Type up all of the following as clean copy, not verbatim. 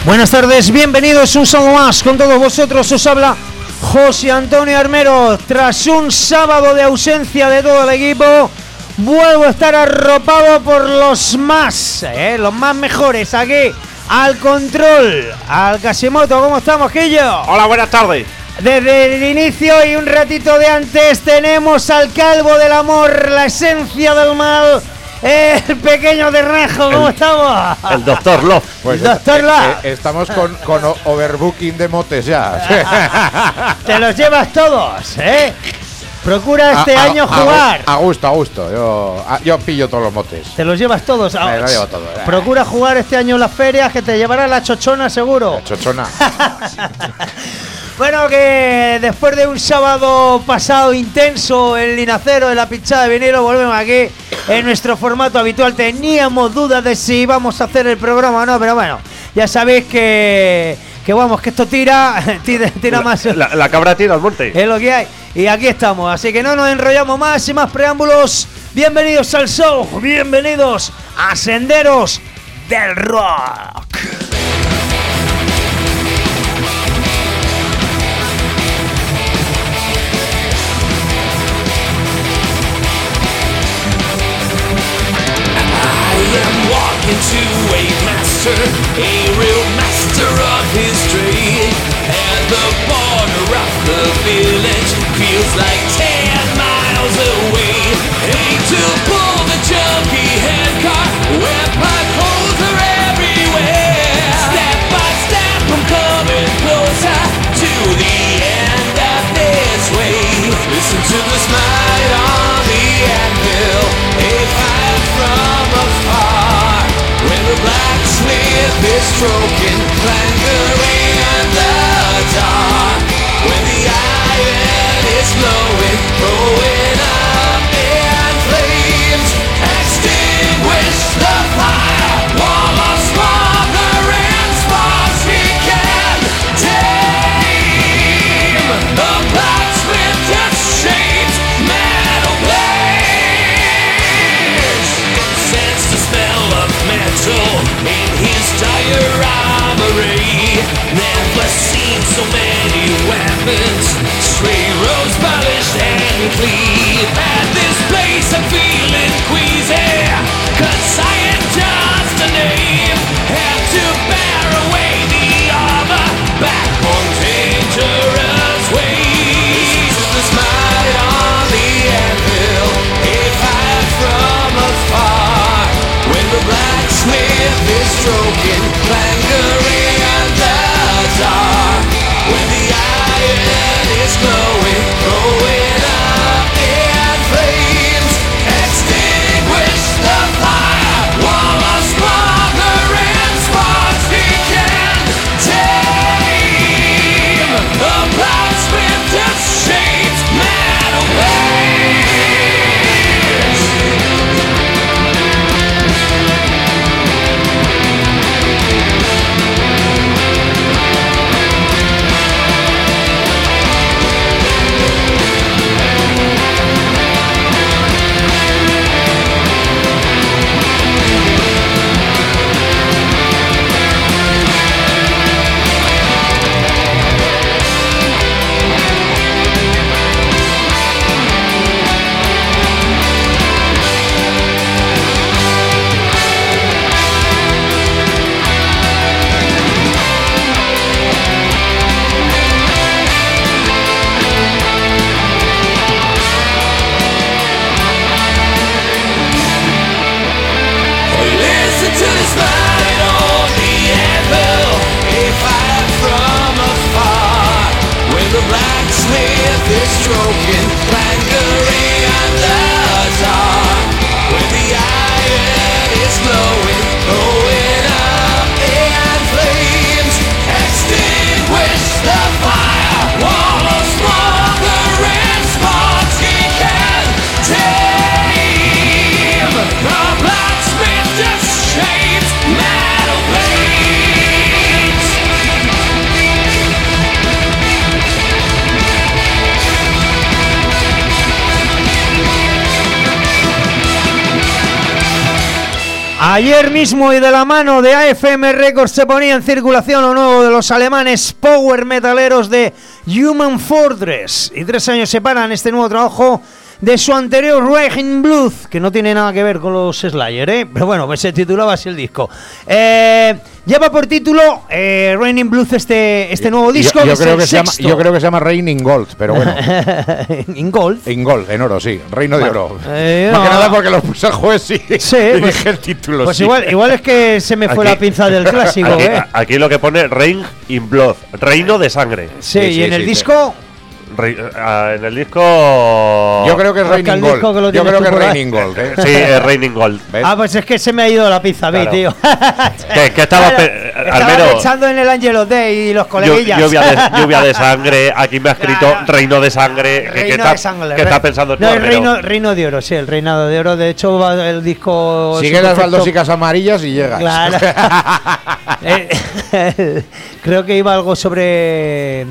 Buenas tardes, bienvenidos un sábado más con todos vosotros. Os habla José Antonio Armero. Tras un sábado de ausencia de todo el equipo, vuelvo a estar arropado por los más mejores aquí al control, al Casimoto. ¿Cómo estamos, Quillo? Hola, buenas tardes. Desde el inicio y un ratito de antes tenemos al calvo del amor, la esencia del mal, el pequeño Ternejo. ¿Cómo estamos? El Doctor Love. Pues Doctor Love. Estamos con overbooking de motes ya. Te los llevas todos, ¿eh? Procura este año jugar. A gusto. Yo pillo todos los motes. Te los llevas todos. Me lo llevo todo. Procura jugar este año en las ferias, que te llevará la chochona seguro. La chochona. Bueno, que después de un sábado pasado intenso en Linacero, en la pinchada de vinilo, volvemos aquí en nuestro formato habitual. Teníamos dudas de si íbamos a hacer el programa o no, pero bueno, ya sabéis que vamos, que esto tira más. La cabra tira al monte. Es lo que hay. Y aquí estamos, así que no nos enrollamos más, sin más preámbulos. Bienvenidos al show, bienvenidos a Senderos del Rock. Into a master, a real master of his trade. And the border of the village feels like 10 miles away. Hate to pull the junky handcar, where potholes are everywhere. Step by step I'm coming closer to the end of this way. Listen to the smite on the anvil, a fire from afar. When the blacksmith is stroking, clangering in the dark. When the iron is glowing, throwing up in flames. Extinguish the fire, wall of smothering sparks we can tame. The blacksmith just shapes metal blades. Sense the smell of metal in his dire armory. Never seen so many weapons, stray roads polished and clean. At this place I'm feeling queasy, 'cause I am just a name. Have to bear away the armor, back on dangerous ways. The smite on the anvil, a fire from afar. When the blacksmith is stroking, clangering in the dark. When the iron is glowing, throwing up Ayer mismo y de la mano de AFM Records se ponía en circulación lo nuevo de los alemanes power metaleros de Human Fortress. Y 3 años separan este nuevo trabajo de su anterior Raging Blood, que no tiene nada que ver con los Slayer, ¿eh? Pero bueno, pues se titulaba así el disco. Lleva por título Raining Blood este nuevo disco. Yo creo que se llama Raining Gold, pero bueno. ¿In Gold? In Gold, en oro, sí. Reino de oro. No. Más que nada porque lo puse al juez y pues, dije el título. Pues sí. igual es que se me fue Aquí- la pinza del clásico, Aquí lo que pone Reign in Blood, reino de sangre. Sí, Sí, y en el sí. disco. En el disco. Yo creo que es Porque el Raining disco que lo Gold. Yo tienes creo tú que es por ahí. Raining Gold, ¿eh? Sí, es Reigning Gold. ¿Ves? Ah, pues es que se me ha ido la pizza a mí, Claro. tío. ¿Qué estaba Estaba Almero? pensando en el Angelo Day y los coleguillas. Lluvia de sangre. Aquí me ha escrito Claro. Reino de sangre. Reino de sangre. ¿Qué está pensando tú, No, el Almero? reino de oro, sí, el reinado de oro. De hecho, va el disco. Sigue su las concepto- baldosicas amarillas y llegas. Claro. Creo que iba algo sobre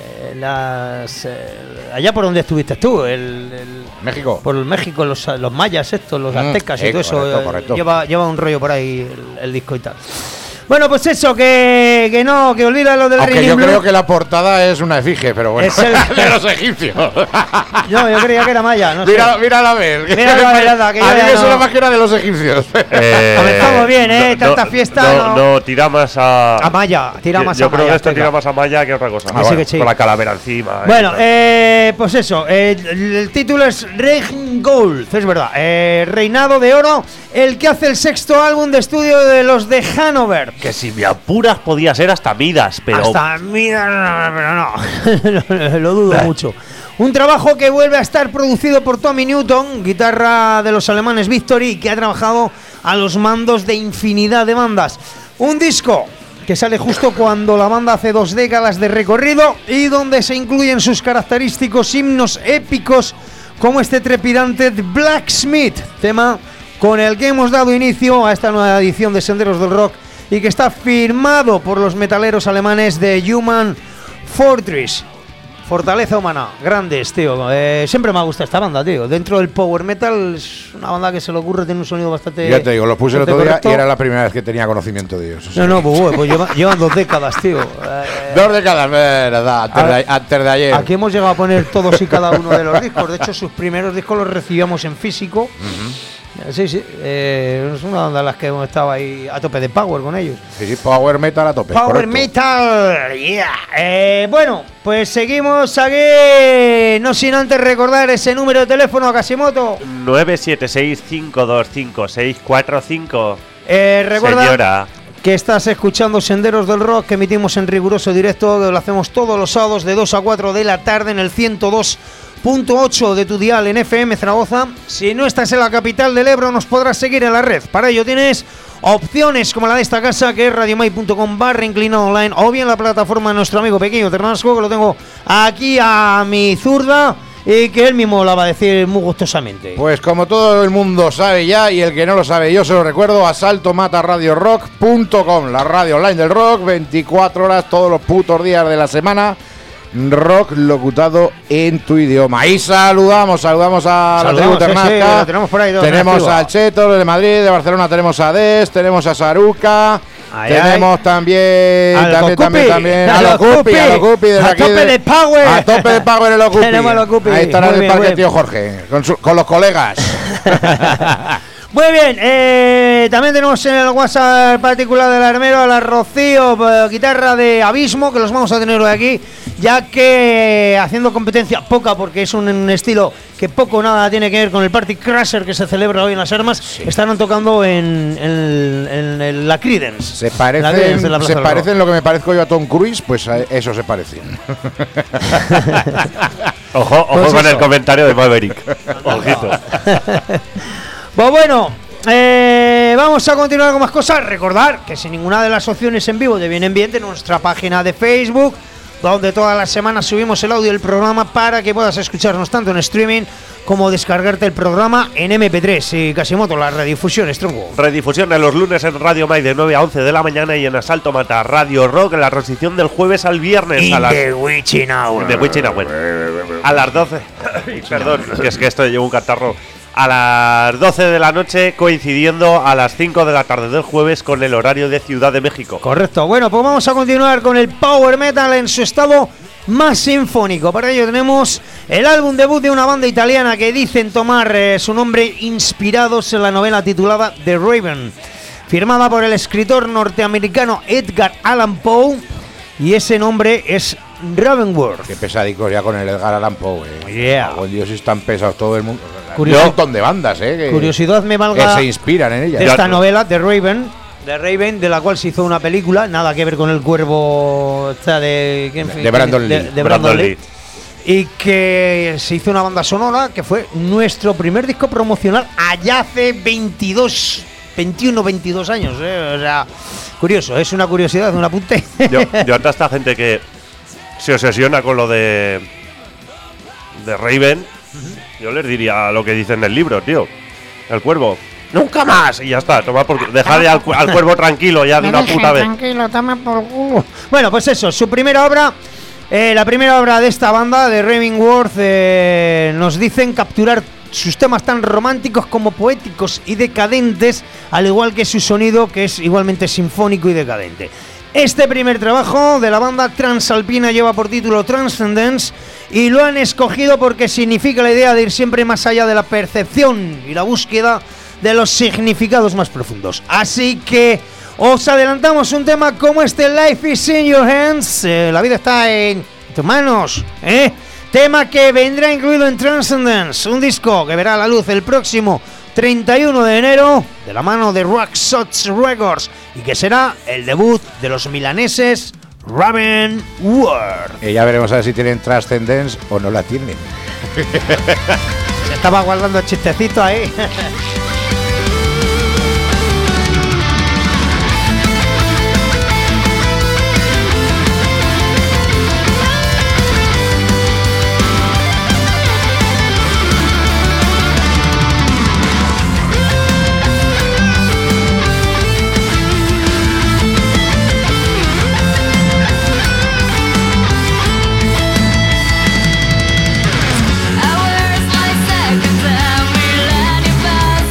allá por donde estuviste tú, México. por México, los mayas estos, los aztecas y sí, todo eso. correcto. Lleva un rollo por ahí el disco y tal. Bueno, pues eso, que olvida lo del Aunque Raining yo Blood. creo que la portada es una efigie, pero bueno. Es el- de los egipcios. No, yo creía que era maya, no sé. Mírala a ver. Mírala a ver, anda, que yo a mí ya me no- suena más que era de los egipcios. Comenzamos bien, tanta fiesta, No, tira más A maya, tira más yo a creo maya. que esto azteca. tira más a Maya que otra cosa. Así que sí. Con la calavera encima. Bueno, pues eso, el título es Reign Gold, es verdad, Reinado de Oro, el que hace el 6º álbum de estudio de los de Hanover. Que si me apuras podía ser hasta Midas, pero. Hasta mira, pero no, lo dudo mucho. Un trabajo que vuelve a estar producido por Tommy Newton, guitarra de los alemanes Victory, que ha trabajado a los mandos de infinidad de bandas. Un disco que sale justo cuando la banda hace 2 décadas de recorrido y donde se incluyen sus característicos himnos épicos como este trepidante Blacksmith, tema con el que hemos dado inicio a esta nueva edición de Senderos del Rock y que está firmado por los metaleros alemanes de Human Fortress. Fortaleza humana, grandes, tío. Siempre me ha gustado esta banda, tío. Dentro del power metal es una banda que se le ocurre, tiene un sonido bastante. Ya te digo, lo puse el bastante otro día correcto. y era la primera vez que tenía conocimiento de ellos. o sea. No, pues llevan 2 décadas, tío. 2 décadas, verdad, antes de ayer. Aquí hemos llegado a poner todos y cada uno de los discos. De hecho, sus primeros discos los recibíamos en físico. Sí. Es una banda de las que hemos estado ahí a tope de power con ellos. Sí, power metal a tope. Power correcto. Metal, yeah. Bueno, pues seguimos aquí. No sin antes recordar ese número de teléfono, Casimoto. 976-525-645. Recuerda Señora. que estás escuchando Senderos del Rock, que emitimos en riguroso directo, que lo hacemos todos los sábados de 2 a 4 de la tarde en el 102.8 de tu dial en FM Zaragoza. Si no estás en la capital del Ebro, nos podrás seguir en la red. Para ello tienes opciones como la de esta casa, que es radiomai.com/inclinado online, o bien la plataforma de nuestro amigo Pequeño Ternasco, que lo tengo aquí a mi zurda y que él mismo la va a decir muy gustosamente. Pues como todo el mundo sabe ya, y el que no lo sabe yo se lo recuerdo, asaltomataradiorock.com, la radio online del rock, 24 horas todos los putos días de la semana, rock locutado en tu idioma. Y saludamos a la tribu Ternasca. lo tenemos por ahí, Tenemos al Cheto de Madrid, de Barcelona tenemos a Des, tenemos a Saruca. Ay, tenemos también a los Cupi, a los Cupi desde a aquí tope de power. a tope de power en los Cupi. Tenemos a los Cupi. Ahí estará Muy en el bien, parque muy tío Jorge con los colegas. Muy bien, también tenemos en el WhatsApp particular del Armero a la Rocío, guitarra de Abismo, que los vamos a tener hoy aquí, ya que haciendo competencia poca, porque es un estilo que poco o nada tiene que ver con el Party Crasher que se celebra hoy en Las Armas, estarán tocando en la Creedence. Se La Creedence de la Plaza del parecen lo que me parezco yo a Tom Cruise, pues a eso se parecen. Ojo Pues con eso. el comentario de Maverick. Ojito. Pues bueno, vamos a continuar con más cosas. Recordar que sin ninguna de las opciones en vivo de Bien en Bien, de nuestra página de Facebook, donde todas las semanas subimos el audio del programa para que puedas escucharnos tanto en streaming como descargarte el programa en MP3. Y Casimoto, la redifusión, Strongo. Redifusión de los lunes en Radio May de 9 a 11 de la mañana y en Asalto Mata Radio Rock en la transición del jueves al viernes a las Witching Hour. de Witching Hour. A las 12. Perdón, que es que esto llevo un catarro. a las 12 de la noche, coincidiendo a las 5 de la tarde del jueves con el horario de Ciudad de México. Correcto. Bueno, pues vamos a continuar con el Power Metal en su estado más sinfónico. Para ello tenemos el álbum debut de una banda italiana que dicen tomar su nombre inspirados en la novela titulada The Raven, firmada por el escritor norteamericano Edgar Allan Poe, y ese nombre es Ravenworth. Qué pesadicos ya con el Edgar Allan Poe. Yeah. Oh, Dios, están pesados todo el mundo. Curiosi- Un montón de bandas, que Curiosidad me que valga se inspiran en de ella. esta novela, The Raven, de la cual se hizo una película, nada que ver con el cuervo De Brandon Lee. de Brandon Lee. Y que se hizo una banda sonora que fue nuestro primer disco promocional allá hace 21, 22 años. O sea, curioso, es una curiosidad, un apunte. Yo ante esta gente que se obsesiona con lo de Raven, yo les diría lo que dice en el libro, tío. El cuervo, nunca más. Y ya está, toma por dejar ya al cuervo tranquilo ya de una puta vez. Tranquilo, toma por culo. Bueno, pues eso, su primera obra, la primera obra de esta banda, de Ravenworth, nos dicen capturar sus temas tan románticos como poéticos y decadentes, al igual que su sonido, que es igualmente sinfónico y decadente. Este primer trabajo de la banda transalpina lleva por título Transcendence, y lo han escogido porque significa la idea de ir siempre más allá de la percepción y la búsqueda de los significados más profundos. Así que os adelantamos un tema como este, Life is in your hands, la vida está en tus manos, tema que vendrá incluido en Transcendence, un disco que verá la luz el próximo 31 de enero de la mano de Rock Shots Records, y que será el debut de los milaneses Ravenworth. Ya veremos a ver si tienen Transcendence o no la tienen. Se estaba guardando el chistecito ahí. Hours, my seconds, and we let it pass.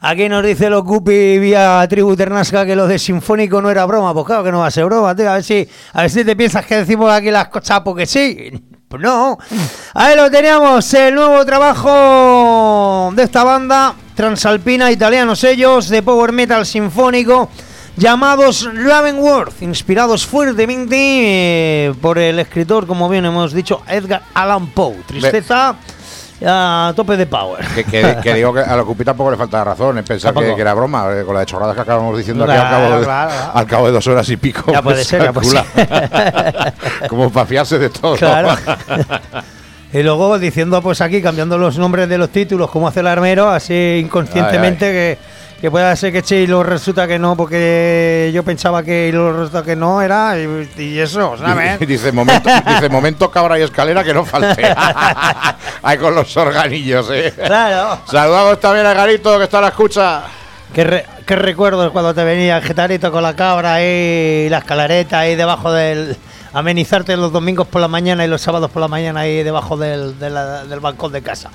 Aquí nos dice lo Cupi vía Tribu Ternasca que lo de Sinfónico no era broma. Pues claro que no va a ser broma, tío. A ver si te piensas que decimos aquí las cosas porque sí. Pues no. Ahí lo teníamos, el nuevo trabajo de esta banda transalpina, italianos ellos, de power metal sinfónico, llamados Ravenworth, inspirados fuertemente por el escritor, como bien hemos dicho, Edgar Allan Poe. Tristeza a tope de power. Que digo que a lo Cupi tampoco le falta razón en pensar que era broma, con la de chorradas que acabamos diciendo aquí al cabo de 2 horas y pico. Ya puede ser, ya puede ser. Como para fiarse de todo. Claro. Y luego diciendo, pues aquí, cambiando los nombres de los títulos, como hace el armero, así inconscientemente, que pueda ser que Chilo resulta que no, porque yo pensaba que lo resulta que no era, y eso, ¿sabes? Dice momento cabra y escalera que no falte. Ahí con los organillos, Claro. Saludamos también a Garito, que está a la escucha. ¿Qué recuerdos cuando te venía el Getarito con la cabra ahí, la escalareta ahí debajo del... amenizarte los domingos por la mañana y los sábados por la mañana ahí debajo del balcón de casa.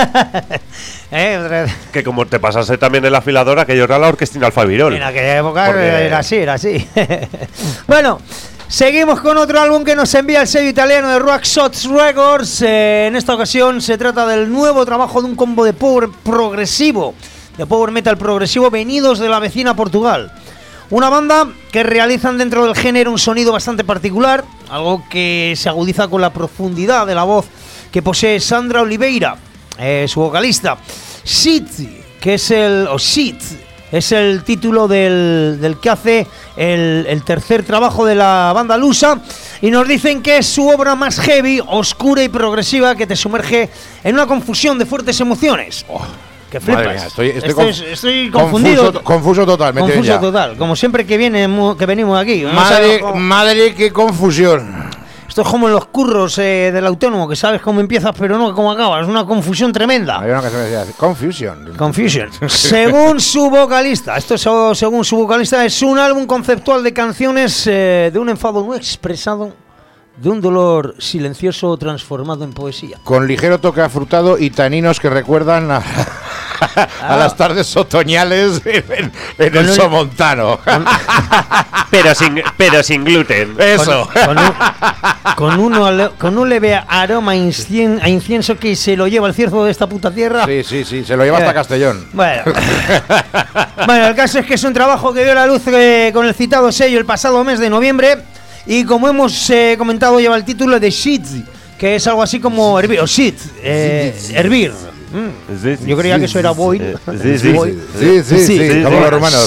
Que como te pasase también en la afiladora, que yo era la orquestina Alfavirol. En aquella época era así. Bueno, seguimos con otro álbum que nos envía el sello italiano de Rockshots Records. En esta ocasión se trata del nuevo trabajo de un combo de power progresivo, de power metal progresivo, venidos de la vecina Portugal. Una banda que realizan dentro del género un sonido bastante particular, algo que se agudiza con la profundidad de la voz que posee Sandra Oliveira, su vocalista. Shit, que es es el título del que hace el tercer trabajo de la banda lusa, y nos dicen que es su obra más heavy, oscura y progresiva, que te sumerge en una confusión de fuertes emociones. Que flipas. Mía, estoy confundido. Confuso totalmente. Confuso total. Como siempre que venimos aquí. Madre, qué confusión. Esto es como en los curros del autónomo, que sabes cómo empiezas pero no cómo acabas. Es una confusión tremenda. Hay una que se me decía, Confusion. Según su vocalista, según su vocalista, es un álbum conceptual de canciones de un enfado no expresado, de un dolor silencioso transformado en poesía. Con ligero toque afrutado y taninos que recuerdan a las tardes otoñales en el somontano. pero sin gluten. Eso. Con un leve aroma a incienso que se lo lleva el cierzo de esta puta tierra. Sí, se lo lleva hasta Castellón. Bueno, el caso es que es un trabajo que vio la luz con el citado sello el pasado mes de noviembre. Y como hemos comentado, lleva el título de Shit, que es algo así como hervir, o Shit, hervir. Yo creía que eso era Void. Sí, como los romanos.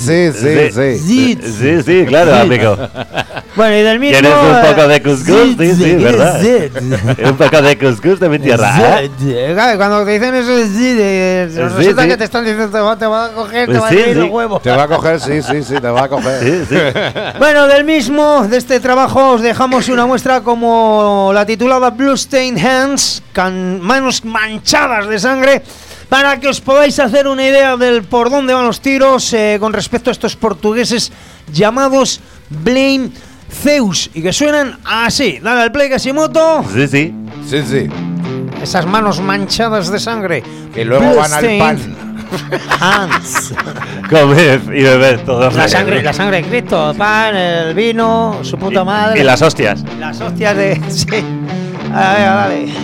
Sí, claro, amigo. Bueno, y del mismo. ¿Tienes un poco de cuscús? Sí, ¿verdad? Un poco de cuscús de mi tierra. Cuando te dicen eso, resulta que te están diciendo te va a coger, te va a abrir los huevos. Te va a coger, sí, te va a coger. Bueno, de este trabajo os dejamos una muestra como la titulada Bloodstained Hands, manos manchadas de sangre, para que os podáis hacer una idea del por dónde van los tiros con respecto a estos portugueses llamados Blame Zeus, y que suenan así. Dale al play, Casimoto. Sí. Esas manos manchadas de sangre que luego van al pan. Hands. Comer y beber todo. La sangre de Cristo, el pan, el vino, su puta madre. Y las hostias. Las hostias de... Sí. A ver, dale.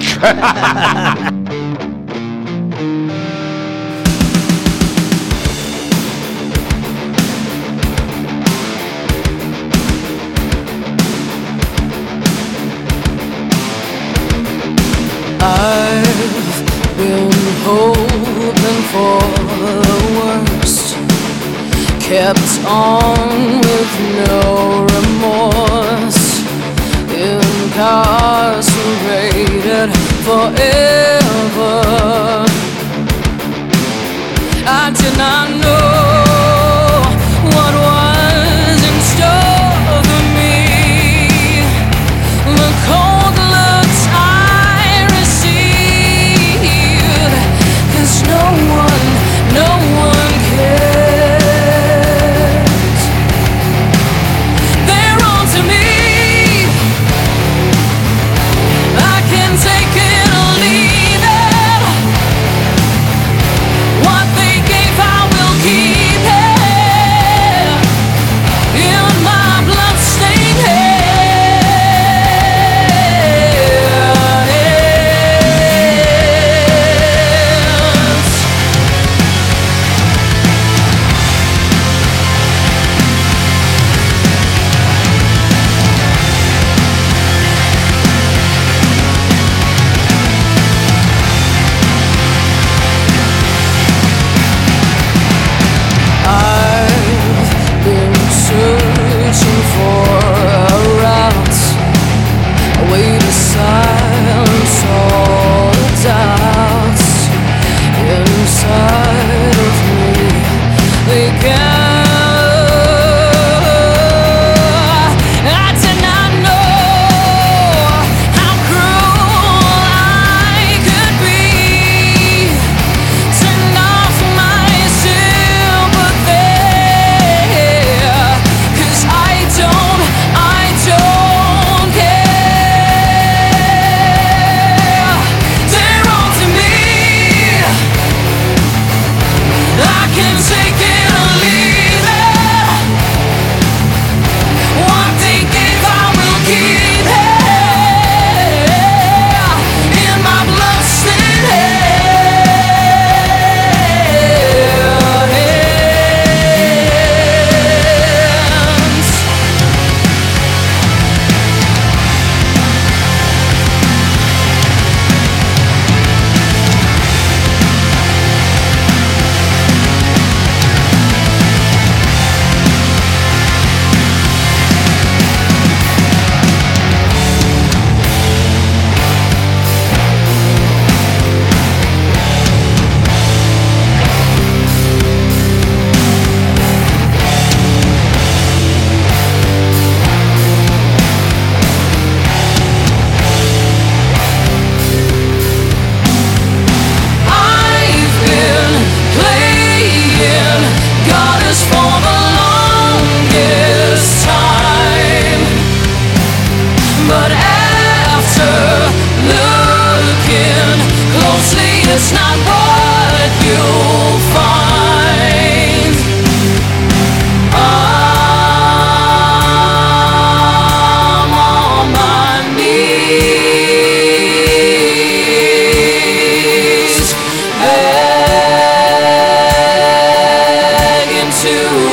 I've been hoping for the worst, kept on with no remorse, incarcerated forever. I did not know what was in store for me. The cold looks I received, 'cause no one cares. They're on to me. I can take it or leave it. What they gave, I will.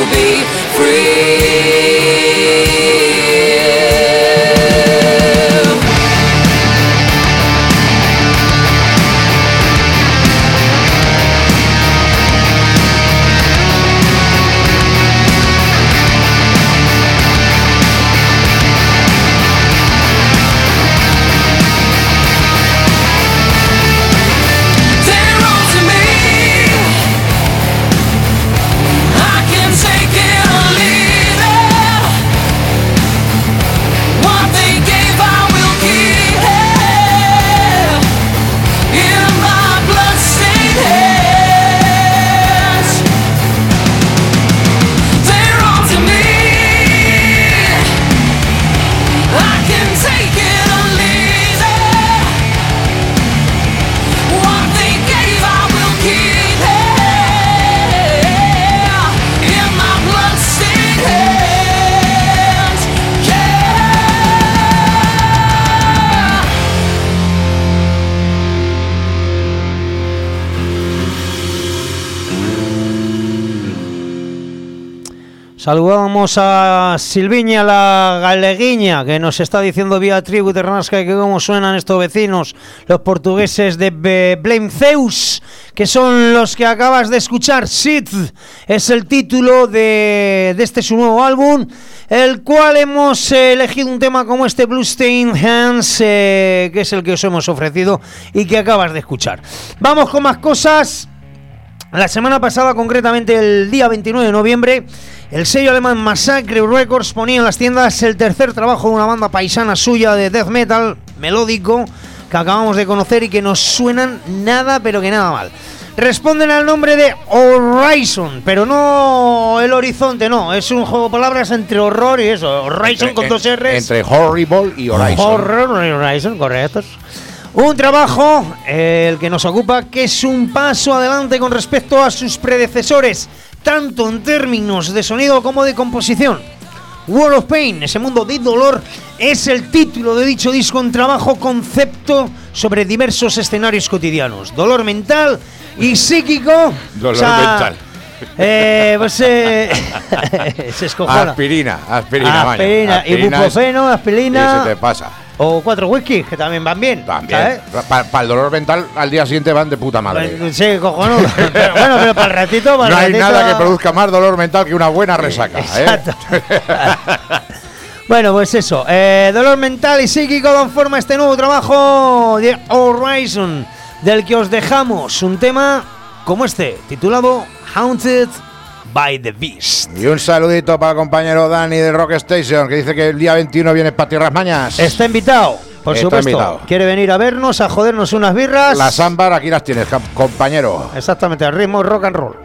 be free. Saludamos a Silviña, la galeguiña, que nos está diciendo vía tribu de Rasca que cómo suenan estos vecinos, los portugueses de Blame Zeus, que son los que acabas de escuchar. Sith es el título de este su nuevo álbum, el cual hemos elegido un tema como este, Bloodstained Hands, que es el que os hemos ofrecido y que acabas de escuchar. Vamos con más cosas. La semana pasada, concretamente el día 29 de noviembre, el sello alemán Massacre Records ponía en las tiendas el tercer trabajo de una banda paisana suya de death metal melódico que acabamos de conocer y que nos suenan nada, pero que nada mal. Responden al nombre de Horizon, pero no el horizonte, no, es un juego de palabras entre horror y eso, Horizon con dos R's. Entre Horrible y Horizon. Horror y Horizon, correctos. Un trabajo, el que nos ocupa, que es un paso adelante con respecto a sus predecesores, tanto en términos de sonido como de composición. World of Pain, ese mundo de dolor, es el título de dicho disco en trabajo concepto sobre diversos escenarios cotidianos. Dolor mental y psíquico. Dolor mental. Se escojona. Aspirina, ibuprofeno, aspirina. Y se te pasa. O 4 whisky, que también van bien. También. Para el dolor mental, al día siguiente van de puta madre. Sí, cojonudo. Bueno, pero para el ratito. No hay nada que produzca más dolor mental que una buena resaca. Exacto. Bueno, pues eso. Dolor mental y psíquico dan forma a este nuevo trabajo de Horizon, del que os dejamos un tema como este, titulado Haunted by the Beast. Y un saludito para el compañero Dani de Rock Station, que dice que el día 21 vienes para Tierras Mañas. Está invitado, por supuesto. Invitado. Quiere venir a vernos, a jodernos unas birras. Las ámbar, aquí las tienes, compañero. Exactamente, al ritmo rock and roll.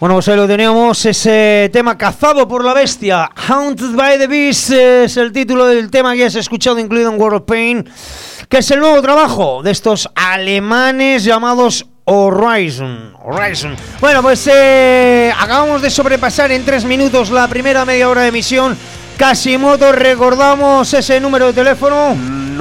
Bueno, pues ahí lo teníamos, ese tema Cazado por la Bestia, Haunted by the Beast, es el título del tema que has escuchado, incluido en World of Pain, que es el nuevo trabajo de estos alemanes llamados Horizon. Bueno, pues acabamos de sobrepasar en 3 minutos la primera media hora de emisión. Casimoto, recordamos ese número de teléfono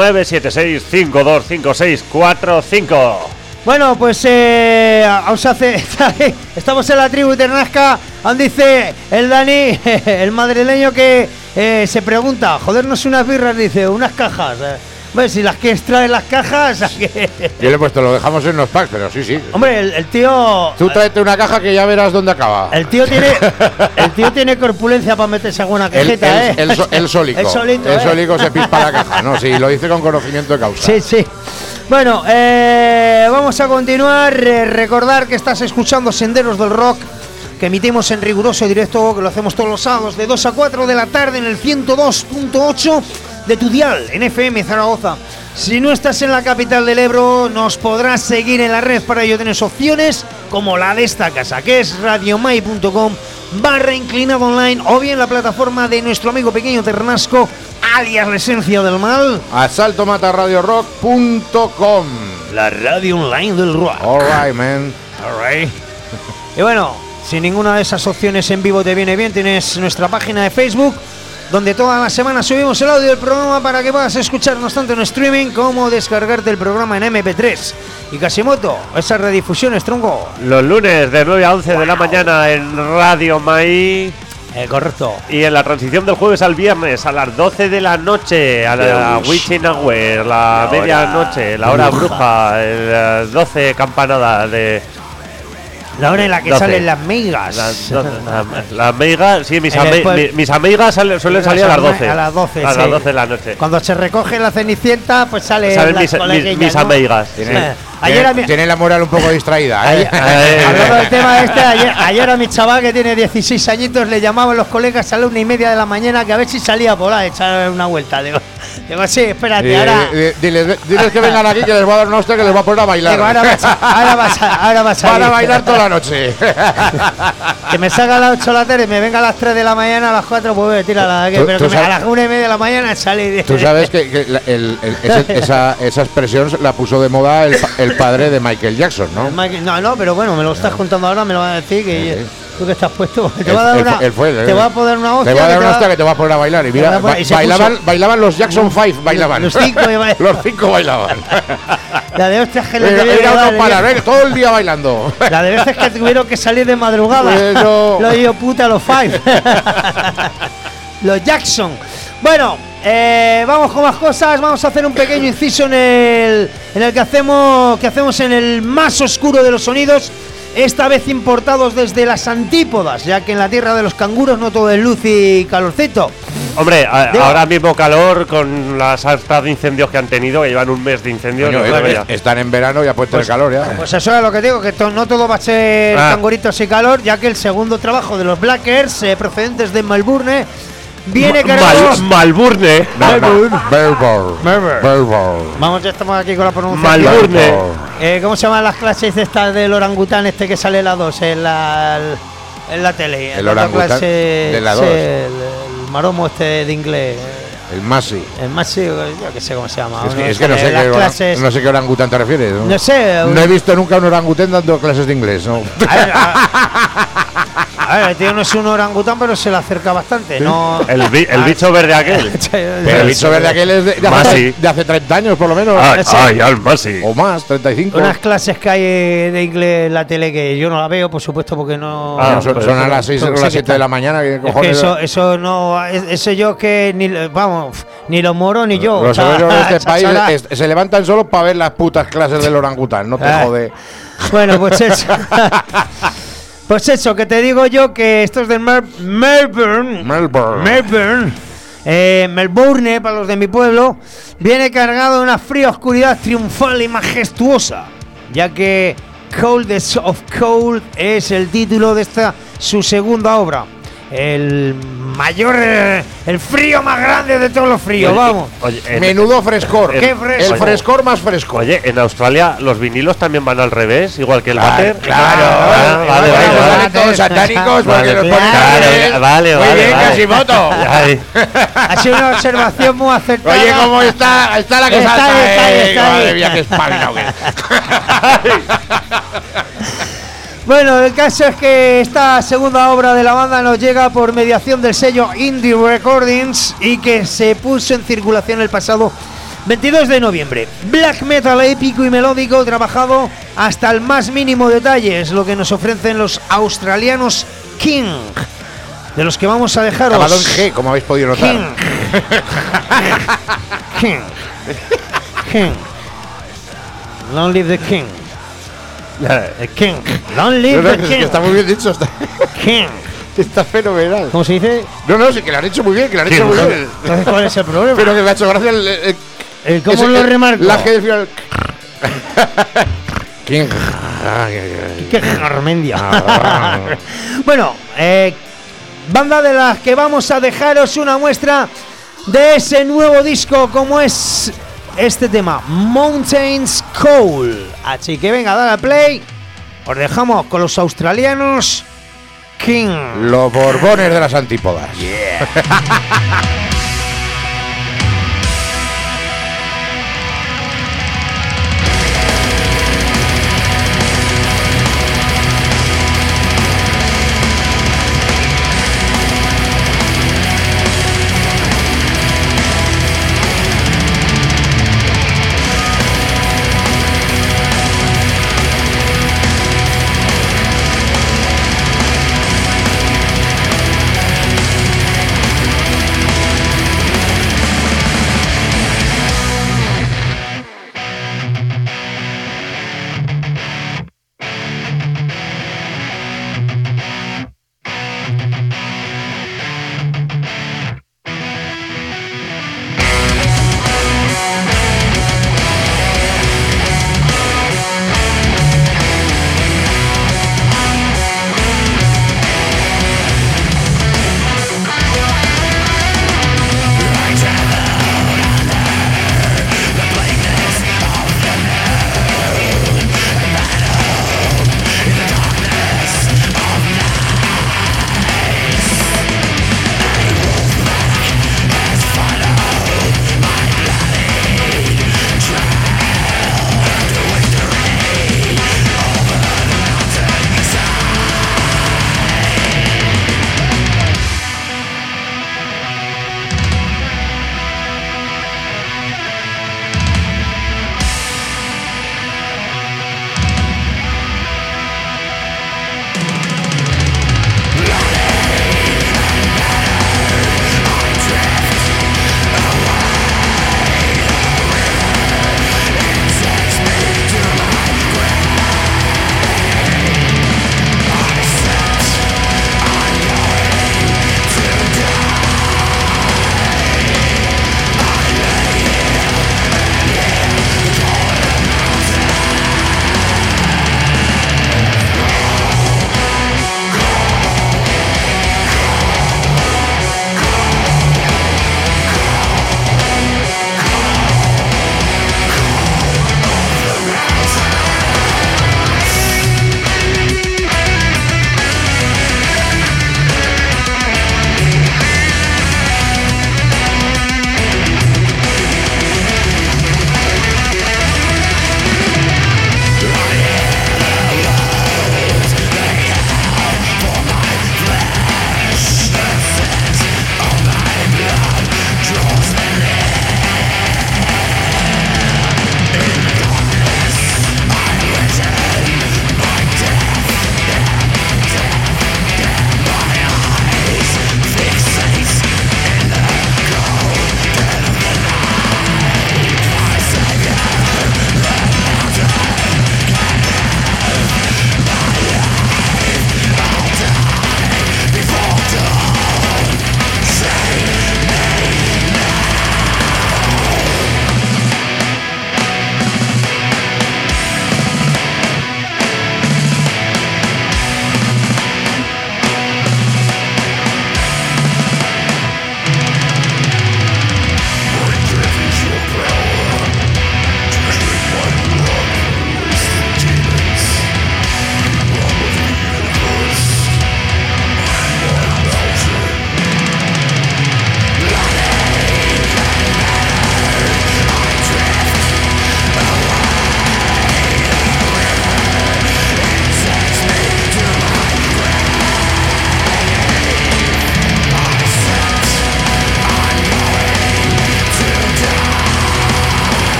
976-525645. Bueno, pues os hace. Estamos en la tribu Ternasca, donde dice el Dani, el madrileño, que se pregunta, jodernos unas birras, dice, unas cajas. Bueno, si las quieres traer las cajas. Yo le he puesto, lo dejamos en los packs, pero sí. Hombre, el tío. Tú tráete una caja que ya verás dónde acaba. El tío tiene corpulencia para meterse alguna cajeta, El solico. El solico se pispa la caja, ¿no? Sí, lo dice con conocimiento de causa. Sí. Bueno, vamos a continuar. Recordar que estás escuchando Senderos del Rock, que emitimos en riguroso directo, que lo hacemos todos los sábados de 2 a 4 de la tarde en el 102.8 de tu dial, en FM Zaragoza. Si no estás en la capital del Ebro, nos podrás seguir en la red. Para ello tienes opciones como la de esta casa, que es radiomai.com/inclinado online, o bien la plataforma de nuestro amigo pequeño Ternasco, alias la esencia del mal, asaltomatarradiorock.com, la radio online del rock. Alright, man. Alright. Y bueno, si ninguna de esas opciones en vivo te viene bien, tienes nuestra página de Facebook, donde toda la semana subimos el audio del programa para que puedas escucharnos tanto en streaming como descargarte el programa en MP3. Y Casimoto, esas redifusiones, tronco. Los lunes de 9 a 11 de la mañana en Radio Mai. Correcto. Y en la transición del jueves al viernes a las 12 de la noche, a la Witching Hour, la medianoche, la hora bruja, el 12 campanada de... La hora en la que 12. Salen las meigas. Las meigas, sí, mis amigas suelen salir a las 12. A las 12, a sí. las 12 de la noche. Cuando se recoge la cenicienta, pues salen mis amigas. Tiene la moral un poco distraída, Hablando del tema ayer a mi chaval, que tiene 16 añitos, le llamaban los colegas a la 1:30 de la mañana, que a ver si salía por ahí a echar una vuelta. Digo, sí, espérate, ahora. Diles que vengan aquí, que les voy a dar una hostia, que les voy a poner a bailar. Digo, ahora vas a salir. Van a bailar toda la noche. Que me salga a las 8 de la tarde y me venga a las 3 de la mañana, a las 4, pues tira pero que a las 1:30 de la mañana sale. Tú sabes que esa expresión la puso de moda el padre de Michael Jackson, ¿no? No, pero bueno, me lo estás contando ahora, me lo vas a decir que tú que estás puesto. Te va a dar una. Te va a poner una hostia. Te va a dar una hostia que te va a poner a bailar. Y mira, bailaban los Jackson 5, bailaban. Los 5 bailaban. La de hostias que le era no parar, todo el día bailando. La de veces que tuvieron que salir de madrugada. Lo digo, puta, los 5. Los Jackson. Bueno, vamos con más cosas. Vamos a hacer un pequeño inciso en el que hacemos en el más oscuro de los sonidos. Esta vez importados desde las antípodas, ya que en la tierra de los canguros no todo es luz y calorcito. Hombre, ahora mismo calor con las altas de incendios que han tenido, que llevan un mes de incendios. Están en verano y ha puesto el calor ya. Pues eso es lo que digo, que no todo va a ser canguritos y calor, ya que el segundo trabajo de los Blackers, procedentes de Melbourne, viene cargado. Melbourne. Vamos, ya estamos aquí con la pronunciación. Melbourne. ¿Cómo se llaman las clases estas del orangután este que sale la 2 en la tele? El orangután de la 2. El maromo este de inglés. El Masi. El Masi, yo que sé cómo se llama. Es que no sé qué orangután te refieres. No sé. No he visto nunca un orangután dando clases de inglés, ¿no? A ver, el tío no es un orangután, pero se le acerca bastante, ¿no? El bicho verde aquel. Pero el bicho verde aquel es de hace 30 años, por lo menos. Al Masi. O más, 35. Unas clases que hay de inglés en la tele que yo no la veo, por supuesto, porque no. Son a las 6 o las 7 de la mañana. ¿Qué cojones? Eso no. Eso yo que ni los moros ni yo. Los obreros de este país se levantan solo para ver las putas clases del orangután, no te jode. Bueno, pues eso. Pues eso, que te digo yo que esto es del Melbourne, para los de mi pueblo, viene cargado de una fría oscuridad triunfal y majestuosa, ya que Coldest of Cold es el título de esta su segunda obra. El mayor, el frío más grande de todos los fríos, Oye, vamos. Oye, Menudo frescor. Qué fresco. El frescor más fresco. Oye, en Australia los vinilos también van al revés, igual que el váter. Claro, vale, vale. todos satánicos porque Vale, los ponen claro, al revés. vale, Muy vale, bien, vale. Casimoto. Ay, Ha sido una observación muy acertada. Oye, ¿cómo está la que Está salta? ahí, está ahí, está Madre ahí. mía, qué espabilado que es. Bueno, el caso es que esta segunda obra de la banda nos llega por mediación del sello Indie Recordings y que se puso en circulación el pasado 22 de noviembre. Black metal épico y melódico trabajado hasta el más mínimo detalle es lo que nos ofrecen los australianos King, de los que vamos a dejaros. Acabado en G, como habéis podido notar. King. King. Long live the King. King. Long live No, no, the es King. que está muy bien dicho. King. Está fenomenal. ¿Cómo se dice? No, sí, que lo han hecho muy bien, que lo han hecho muy bien. Entonces, ¿cuál es el problema? Pero que me ha hecho gracia ¿Cómo ese- lo remarco? La G del final. ¿Quién? ¡Qué garmendia! Bueno, banda de las que vamos a dejaros una muestra de ese nuevo disco como es este tema, Mountains Coal. Así que venga, dale a play. Os dejamos con los australianos King. Los Borbones de las Antípodas.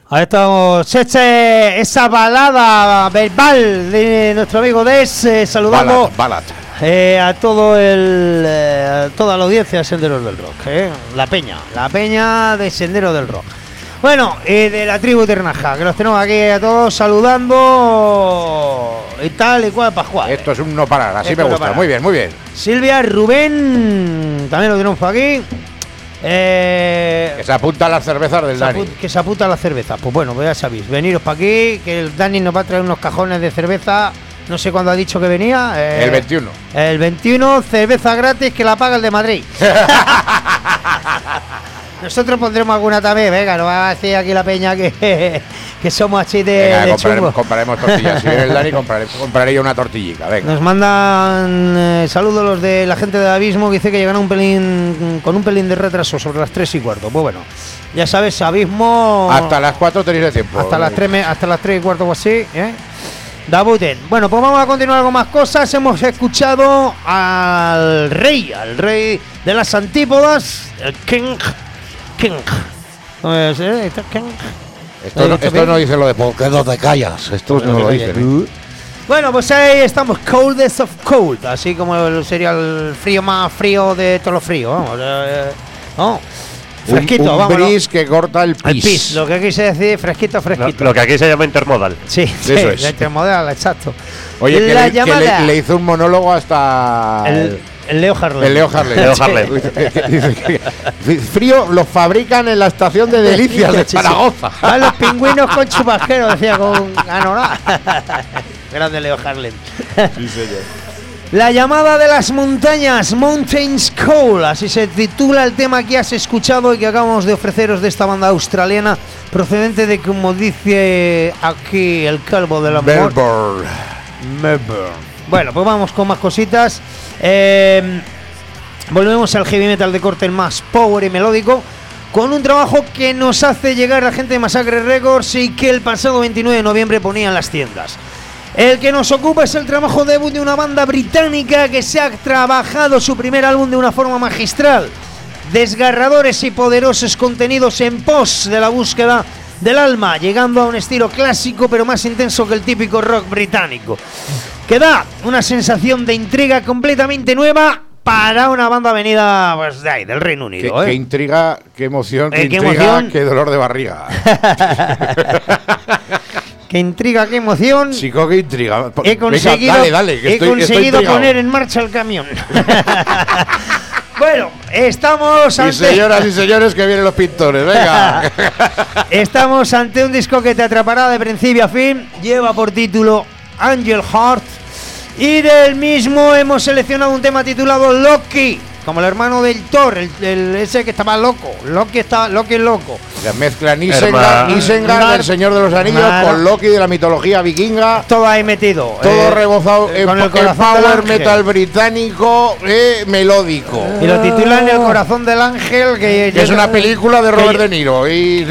Ahí estamos, esa balada verbal de nuestro amigo Des, saludando Ballad. a toda la audiencia de Senderos del Rock, la peña de Senderos del Rock. Bueno, de la tribu Ternaja, que los tenemos aquí a todos saludando y tal y cual, Pascual. Esto es un no parar, así Esto me no gusta. parar. Muy bien, muy bien. Silvia, Rubén, también lo tenemos por aquí. Que se apuntan las cervezas del Dani. Que se apunta la cerveza. Pues bueno, pues ya sabéis, veniros para aquí, que el Dani nos va a traer unos cajones de cerveza. No sé cuándo ha dicho que venía. El 21. El 21, cerveza gratis que la paga el de Madrid. Nosotros pondremos alguna también, venga, nos va a decir aquí la peña que somos así de chungo. Compraremos tortillas. Si viene el Dani, compraré yo una tortillica. Venga. Nos mandan saludos los de la gente del Abismo, que dice que llegan con un pelín de retraso sobre las 3:15. Pues bueno, ya sabes, Abismo. Hasta las 4 tenéis de tiempo. Hasta las 3:15 o así, Dabuten. Bueno, pues vamos a continuar con más cosas. Hemos escuchado al rey de las antípodas, el King. Esto no dice lo de ¿por qué no te callas? Esto no lo dice. Bueno, pues ahí estamos, Coldest of Cold, así como sería el frío más frío de todo lo frío, vamos. ¿No? Fresquito, un vamos. bris que corta el El pis. pis, lo que quise decir, fresquito. Lo que aquí se llama intermodal. Sí, Eso es. la intermodal, exacto. Oye, La que llamada. le hizo un monólogo hasta El Leo Harlem. el Leo Harlem. Leo Harlem. Frío lo fabrican en la estación de Delicias de Sí, sí. Zaragoza. Van los pingüinos con chubasquero, decía con Anorá. Grande Leo Harlem. Sí, señor. La llamada de las montañas, Mountains Call, así se titula el tema que has escuchado y que acabamos de ofreceros de esta banda australiana, procedente de, como dice aquí el calvo del amor, Melbourne. Bueno, pues vamos con más cositas. Volvemos al heavy metal de corte más power y melódico, con un trabajo que nos hace llegar la gente de Massacre Records y que el pasado 29 de noviembre ponía en las tiendas. El que nos ocupa es el trabajo debut de una banda británica que se ha trabajado su primer álbum de una forma magistral. Desgarradores y poderosos contenidos en pos de la búsqueda del alma, llegando a un estilo clásico pero más intenso que el típico rock británico, que da una sensación de intriga completamente nueva para una banda venida pues, de ahí, del Reino Unido. Qué intriga, qué emoción, qué intriga, emoción. qué dolor de barriga. Qué intriga, qué emoción. Chico, qué intriga. He conseguido, Venga, dale, que estoy intrigado. poner en marcha el camión. Bueno, estamos Y ante... señoras y señores, que vienen los pintores, venga. Estamos ante un disco que te atrapará de principio a fin. Lleva por título Angel Heart. Y del mismo hemos seleccionado un tema titulado Loki, como el hermano del Thor, ese que estaba loco. Loki es loco. La mezclan Isengard, el Señor de los Anillos, Claro. con Loki de la mitología vikinga. Todo ahí metido. Todo rebozado en con el corazón del power ángel. metal británico melódico. Y lo titulan El corazón del ángel, que Que es una película de Robert que- De Niro. Y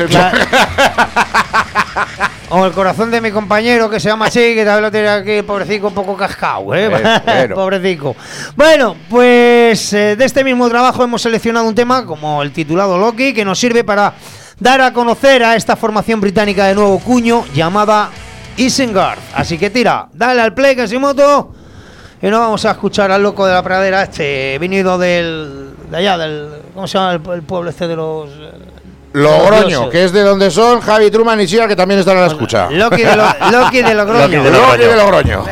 O el corazón de mi compañero, que se llama así, que también lo tiene aquí, pobrecito, un poco cascado, Bueno. pobrecito. Bueno, pues de este mismo trabajo hemos seleccionado un tema como el titulado Loki, que nos sirve para dar a conocer a esta formación británica de nuevo cuño llamada Isengard. Así que tira, dale al play, Casimoto, y nos vamos a escuchar al loco de la pradera, venido de allá, ¿cómo se llama el pueblo este de los... Logroño, dioses? que es de donde son Javi Truman y Sia, que también están a la escucha. Loki de Logroño. Loki de Logroño. Loki de Logroño.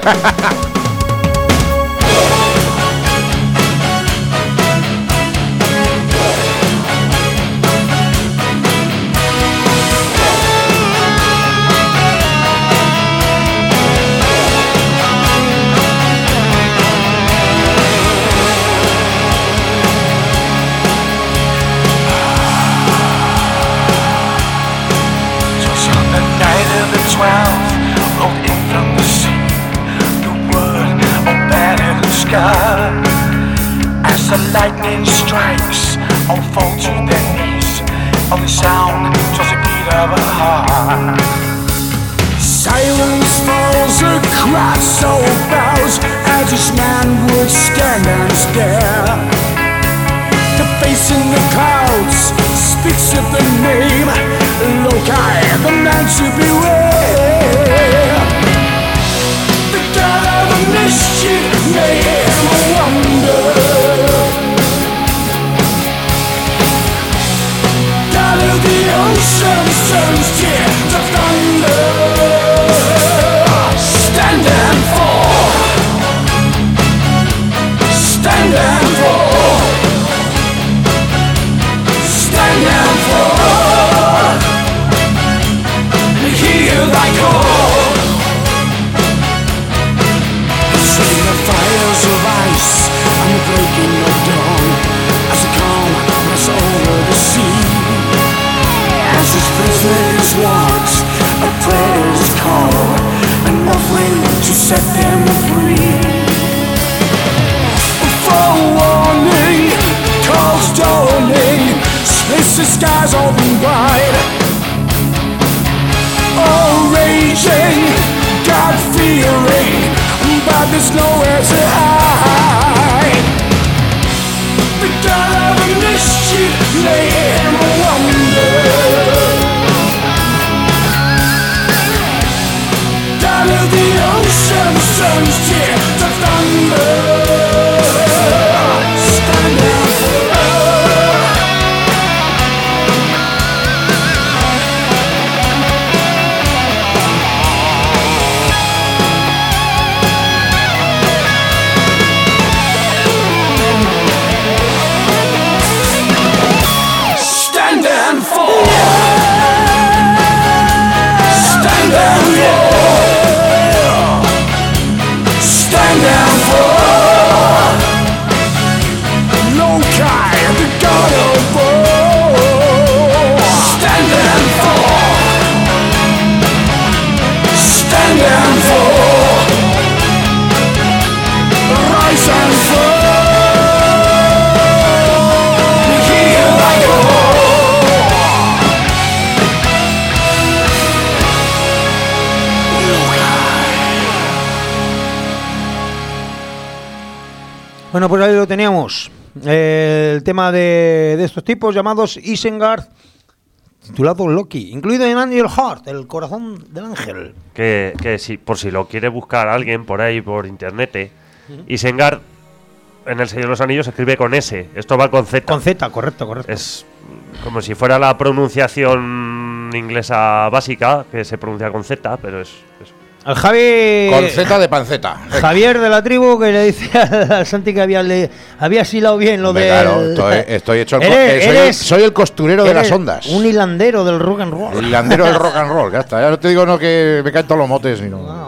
Just on the night of the 12th, rolled in from the sea, the word of battle scar. As the lightning strikes, all fall to their knees. Only sound just a beat of a heart. Silence falls across all bows as each man would stand and stare. The face in the clouds speaks of the name Loki just want a player's call, nothing to set them free. Forewarning, calls dawning, splits the skies open wide. Oh, raging, God-fearing, but there's nowhere to hide. The God of mischief lay in wonder. Down of the ocean, sun's tear to thunder. Stand down for stand down for stand down for stand down for Lokai, the god of war. Stand down for stand down for rise and fall. Here I go. Bueno, pues ahí lo teníamos. El tema de estos tipos llamados Isengard, titulado Loki, incluido en Angel Heart, el corazón del ángel. Que si, por si lo quiere buscar alguien por ahí, por internet, Isengard en El Señor de los Anillos se escribe con S. Esto va con Z. Con Z, correcto. Es como si fuera la pronunciación inglesa básica, que se pronuncia con Z, pero es Al Javi. Con Z de panceta. Javier de la tribu que le dice al Santi que había silado bien lo de. Claro, estoy hecho soy el costurero de las ondas. Un hilandero del rock and roll. El hilandero del rock and roll, ya está. Ya no te digo que me caen todos los motes.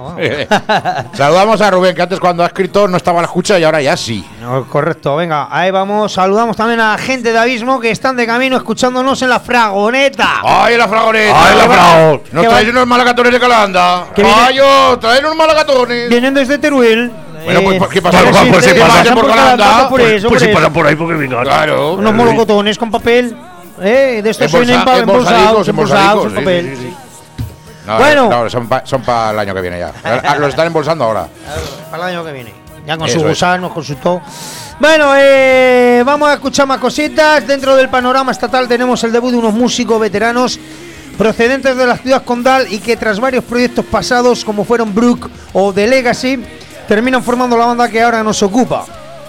Saludamos a Rubén, que antes cuando ha escrito no estaba a la escucha y ahora ya sí. No, correcto, venga, ahí vamos. Saludamos también a la gente de Abismo que están de camino escuchándonos en la Fragoneta. ¡Ay, la Fragoneta! ¡Ay, la Fragoneta! Nos traéis unos malagatones de Calanda. ¡Ay, traen unos malagatones! Vienen desde Teruel. Bueno, pues ¿qué pasa? Pues si pasan por Calanda. Pues si pasan por ahí, porque vengan. Claro. Unos molocotones con papel. De estos vienen embolsados en papel. Sí. No, bueno. No, son para el año que viene ya. Los están embolsando ahora. Para el año que viene. Ya con su gusano, con su todo. Bueno, vamos a escuchar más cositas. Dentro del panorama estatal tenemos el debut de unos músicos veteranos procedentes de la ciudad condal y que tras varios proyectos pasados como fueron Brook o The Legacy terminan formando la banda que ahora nos ocupa.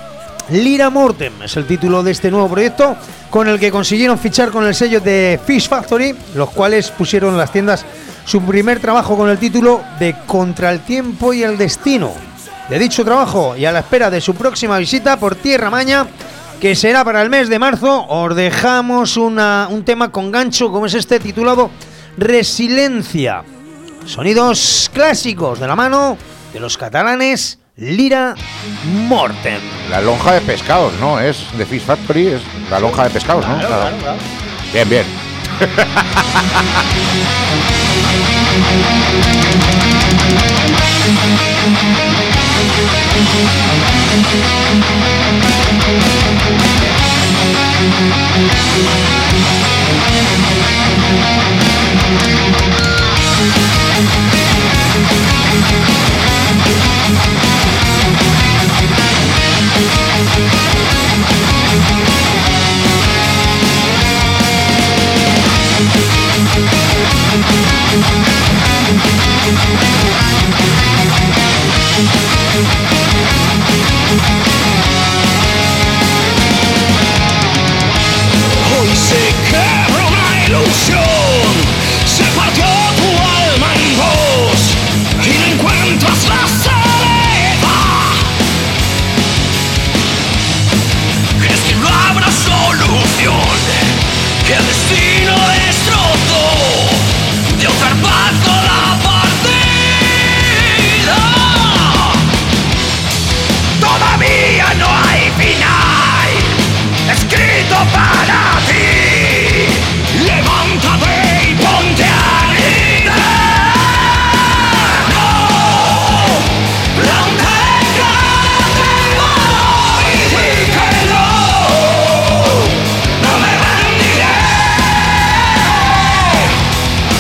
Lyra Mortem es el título de este nuevo proyecto con el que consiguieron fichar con el sello de Fish Factory, los cuales pusieron en las tiendas su primer trabajo con el título de Contra el tiempo y el destino. De dicho trabajo y a la espera de su próxima visita por Tierra Maña, que será para el mes de marzo, os dejamos un tema con gancho como es este, titulado Resiliencia. Sonidos clásicos de la mano de los catalanes Lyra Mortem. La lonja de pescados, ¿no? Es de Fish Factory, es la lonja de pescados, ¿no? Claro. Bien. Hoy se quebra una ilusión, se partió tu alma en vos y no encuentras la salida. ¿Crees que no habrá solución? Que el destino destrozó de un zarpazo la partida.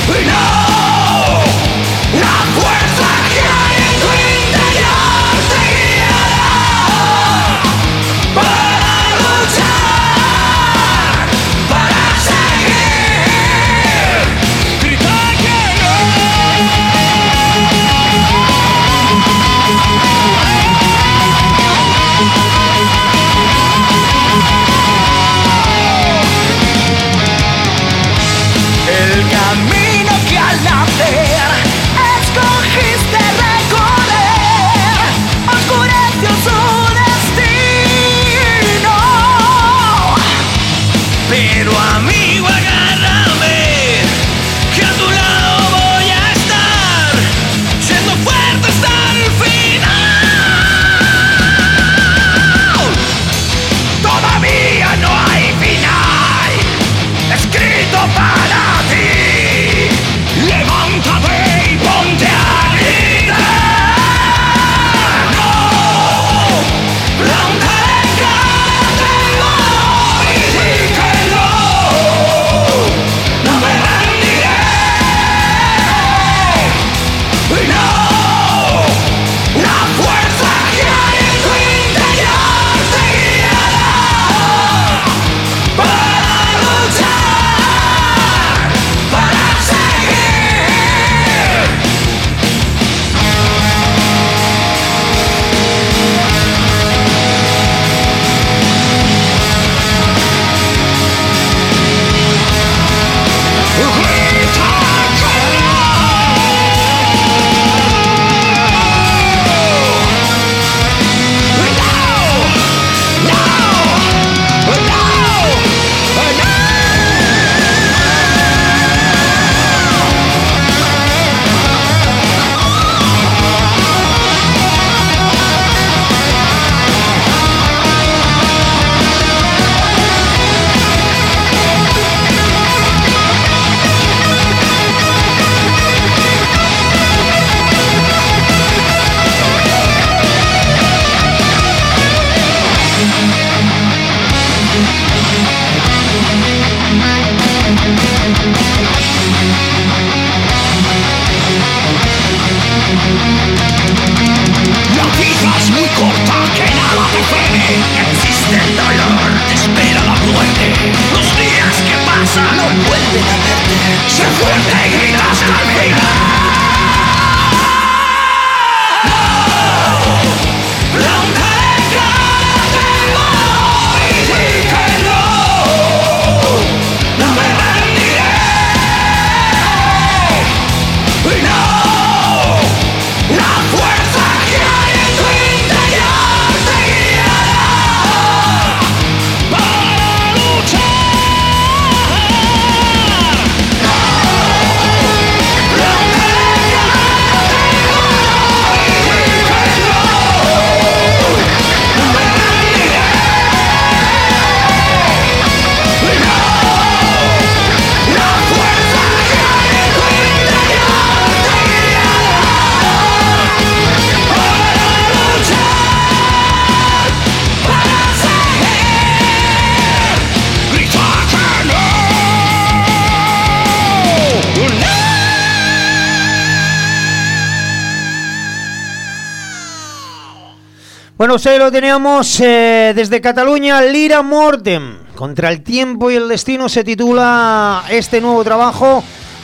Bueno, se lo teníamos desde Cataluña, Lira Mortem. Contra el tiempo y el destino se titula este nuevo trabajo,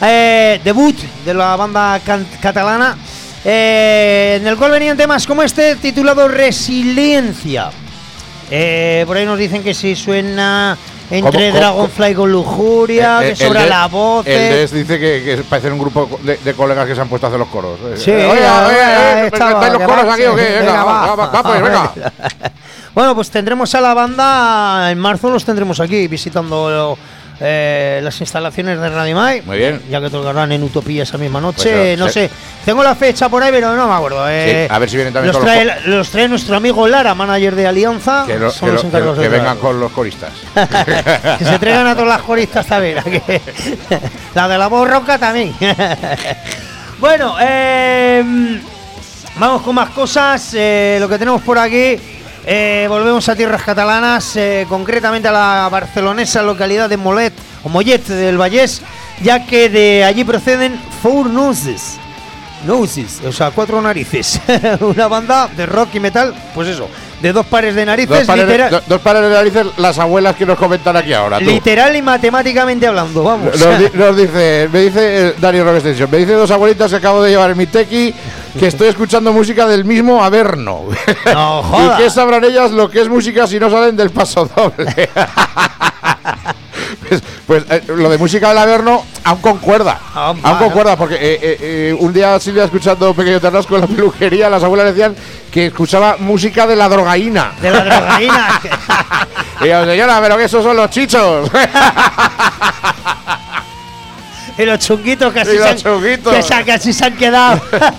debut de la banda catalana, en el cual venían temas como este, titulado Resiliencia. Por ahí nos dicen que si suena entre Dragonfly con lujuria, que sobra la voz. El Des dice que parece un grupo de colegas que se han puesto a hacer los coros. Sí, ¿estáis los coros aquí o qué? Venga, va, pues venga. Bueno, pues tendremos a la banda, en marzo los tendremos aquí visitando las instalaciones de Radio Mai. Muy bien. Ya que tocarán en Utopía esa misma noche. Pues, no sé, tengo la fecha por ahí, pero no me acuerdo. Sí, a ver si vienen también los trae nuestro amigo Lara, manager de Alianza. Son los encargados que vengan con los coristas. Que se traigan a todas las coristas también. La de la voz ronca también. Bueno, vamos con más cosas. Lo que tenemos por aquí. Volvemos a tierras catalanas, concretamente a la barcelonesa localidad de Mollet del Vallès, ya que de allí proceden Four Noses. Noses, o sea, 4 narices. Una banda de rock y metal, pues eso, de 2 pares de narices, dos pares de narices, las abuelas que nos comentan aquí ahora. Tú. Literal y matemáticamente hablando, vamos. Me dice Dani Rock Extension, me dice 2 abuelitas que acabo de llevar en mi tequi que estoy escuchando música del mismo Averno. No jodas. ¿Y qué sabrán ellas lo que es música si no salen del paso doble? Pues lo de música del Averno aún concuerda. Aún concuerda, porque un día Silvia, escuchando un pequeño Ternasco en la peluquería, las abuelas decían que escuchaba música de la drogaína. De la drogaína. Y yo, señora, pero que esos son los chichos. Y los chunguitos que así se han quedado.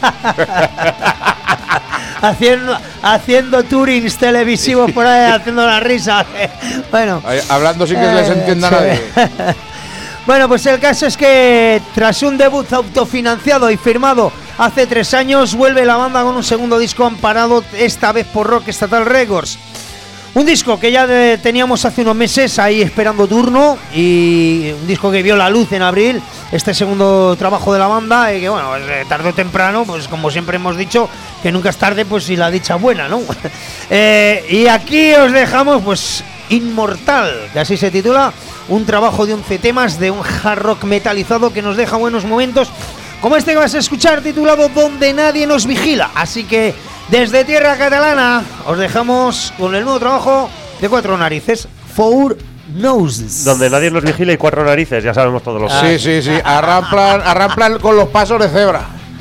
haciendo tourings televisivos por ahí, haciendo la risa. Bueno, hablando sin que les entienda nadie. Bueno, pues el caso es que tras un debut autofinanciado y firmado hace 3 años, vuelve la banda con un segundo disco amparado esta vez por Rock Statal Records. Un disco que ya teníamos hace unos meses ahí esperando turno, y un disco que vio la luz en abril, este segundo trabajo de la banda, y que bueno, pues, tarde o temprano, pues como siempre hemos dicho, que nunca es tarde, pues si la dicha buena, ¿no? Y aquí os dejamos pues Inmortal, que así se titula, un trabajo de 11 temas de un hard rock metalizado que nos deja buenos momentos, como este que vas a escuchar, titulado Donde Nadie Nos Vigila. Así que desde tierra catalana os dejamos con el nuevo trabajo de 4 narices, Four Noses. Donde nadie nos vigila y 4 narices, ya sabemos todos los. Sí. Arramplan con los pasos de cebra.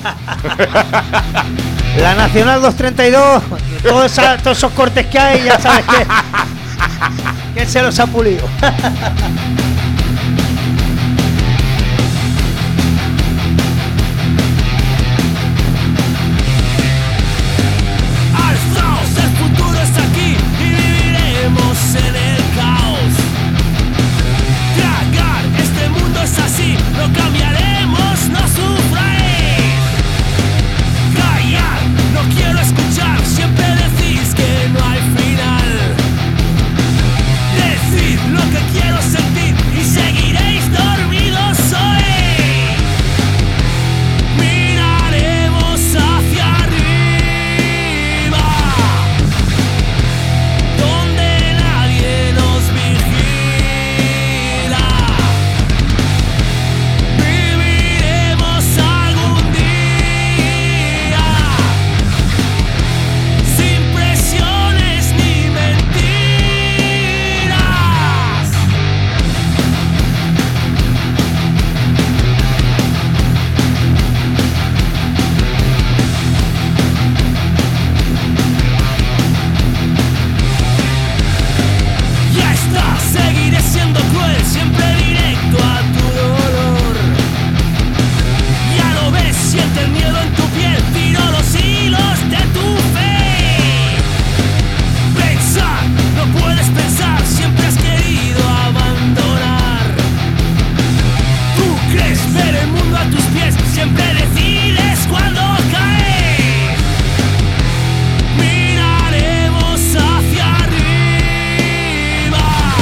La Nacional 232, todos esos cortes que hay, ya sabes que se los ha pulido. En el caos, tragar este mundo es así, lo cambiaremos, no sufráis. Callar, no quiero escuchar, siempre decís que no hay final. Decid lo que quiero sentir y seguiréis dormidos hoy. Miraremos hacia arriba, donde nadie nos vigila. Viviremos algún día sin presiones ni mentiras. Ya está, seguiré siendo cruel, siempre directo a tu dolor. Ya lo ves, siente el miedo en tu piel, tiro los hilos de tu fe. Pensar, no puedes pensar, siempre has querido abandonar. Tú crees ver el mundo a tus pies, siempre decides cuando caes. Miraremos hacia arriba,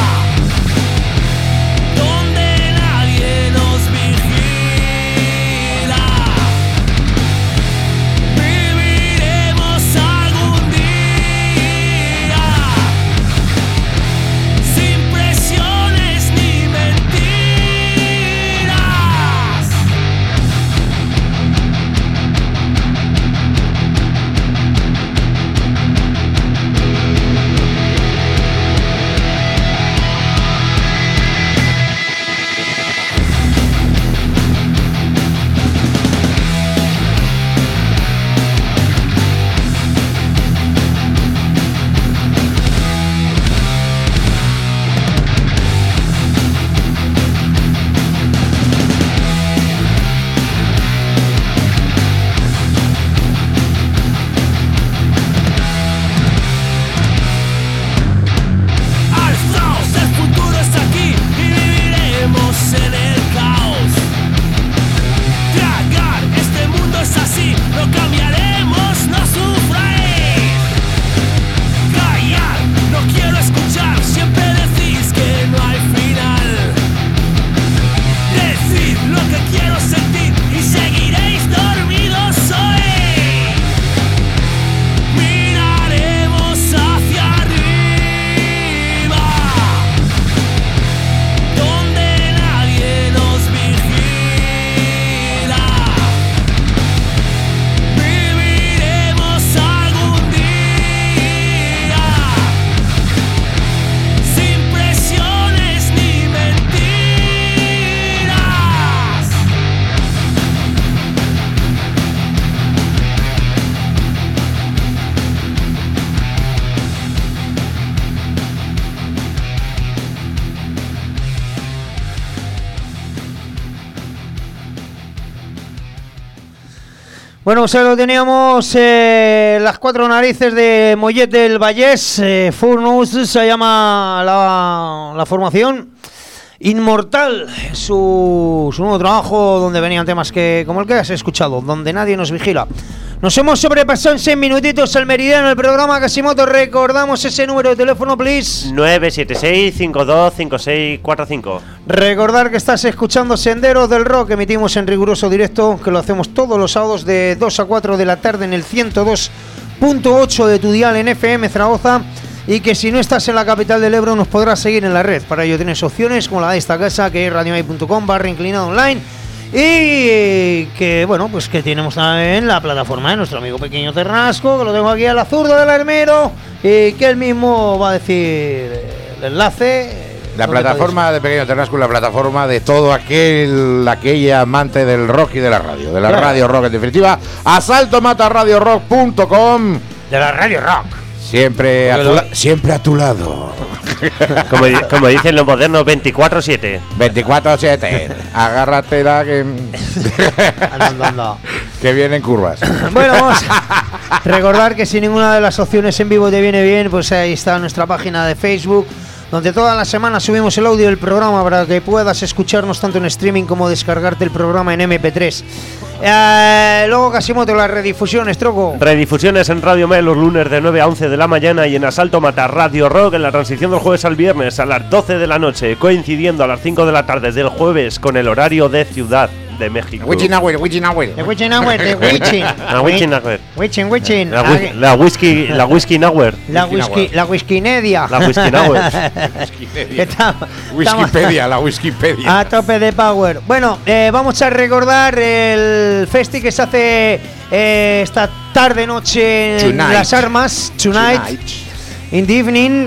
donde nadie nos vigila. Viviremos algún día sin presiones ni mentiras. Bueno, pues ahí lo teníamos, las cuatro narices de Mollet del Vallés, Furnace se llama la formación. Inmortal, su nuevo trabajo, donde venían temas que, como el que has escuchado, donde nadie nos vigila. Nos hemos sobrepasado en 6 minutitos el meridiano del programa Casimoto. Recordamos ese número de teléfono, please. 976-525645. Recordar que estás escuchando Senderos del Rock, emitimos en riguroso directo, que lo hacemos todos los sábados de 2 a 4 de la tarde en el 102.8 de tu dial en FM Zaragoza. Y que si no estás en la capital del Ebro nos podrás seguir en la red. Para ello tienes opciones como la de esta casa, que es radiomai.com/inclinado online. Y que bueno, pues que tenemos también la plataforma de nuestro amigo Pequeño Ternasco, que lo tengo aquí a la zurda del armero, y que él mismo va a decir el enlace. La plataforma de Pequeño Ternasco, la plataforma de todo aquella amante del rock y de la radio, radio rock en definitiva. asaltomataradiorock.com, de la radio rock. Siempre a tu lado. Como dicen los modernos, 24/7. 24/7. Agárratela que Anda. que vienen curvas. Bueno, vamos a recordar que si ninguna de las opciones en vivo te viene bien, pues ahí está nuestra página de Facebook, donde todas las semanas subimos el audio del programa para que puedas escucharnos tanto en streaming como descargarte el programa en MP3. Luego Casimoto, las redifusiones, Troco. Redifusiones en Radio Mel los lunes de 9 a 11 de la mañana y en Asalto Mata Radio Rock en la transición del jueves al viernes a las 12 de la noche, coincidiendo a las 5 de la tarde del jueves con el horario de Ciudad de México. Witchin Hour. La Whisky Hour. La Whiskynedia. La Whisky Hour. Wikipedia, la Wikipedia. A tope de power. Bueno, vamos a recordar el festi que se hace esta tarde-noche en Las Armas. Tonight. In the evening.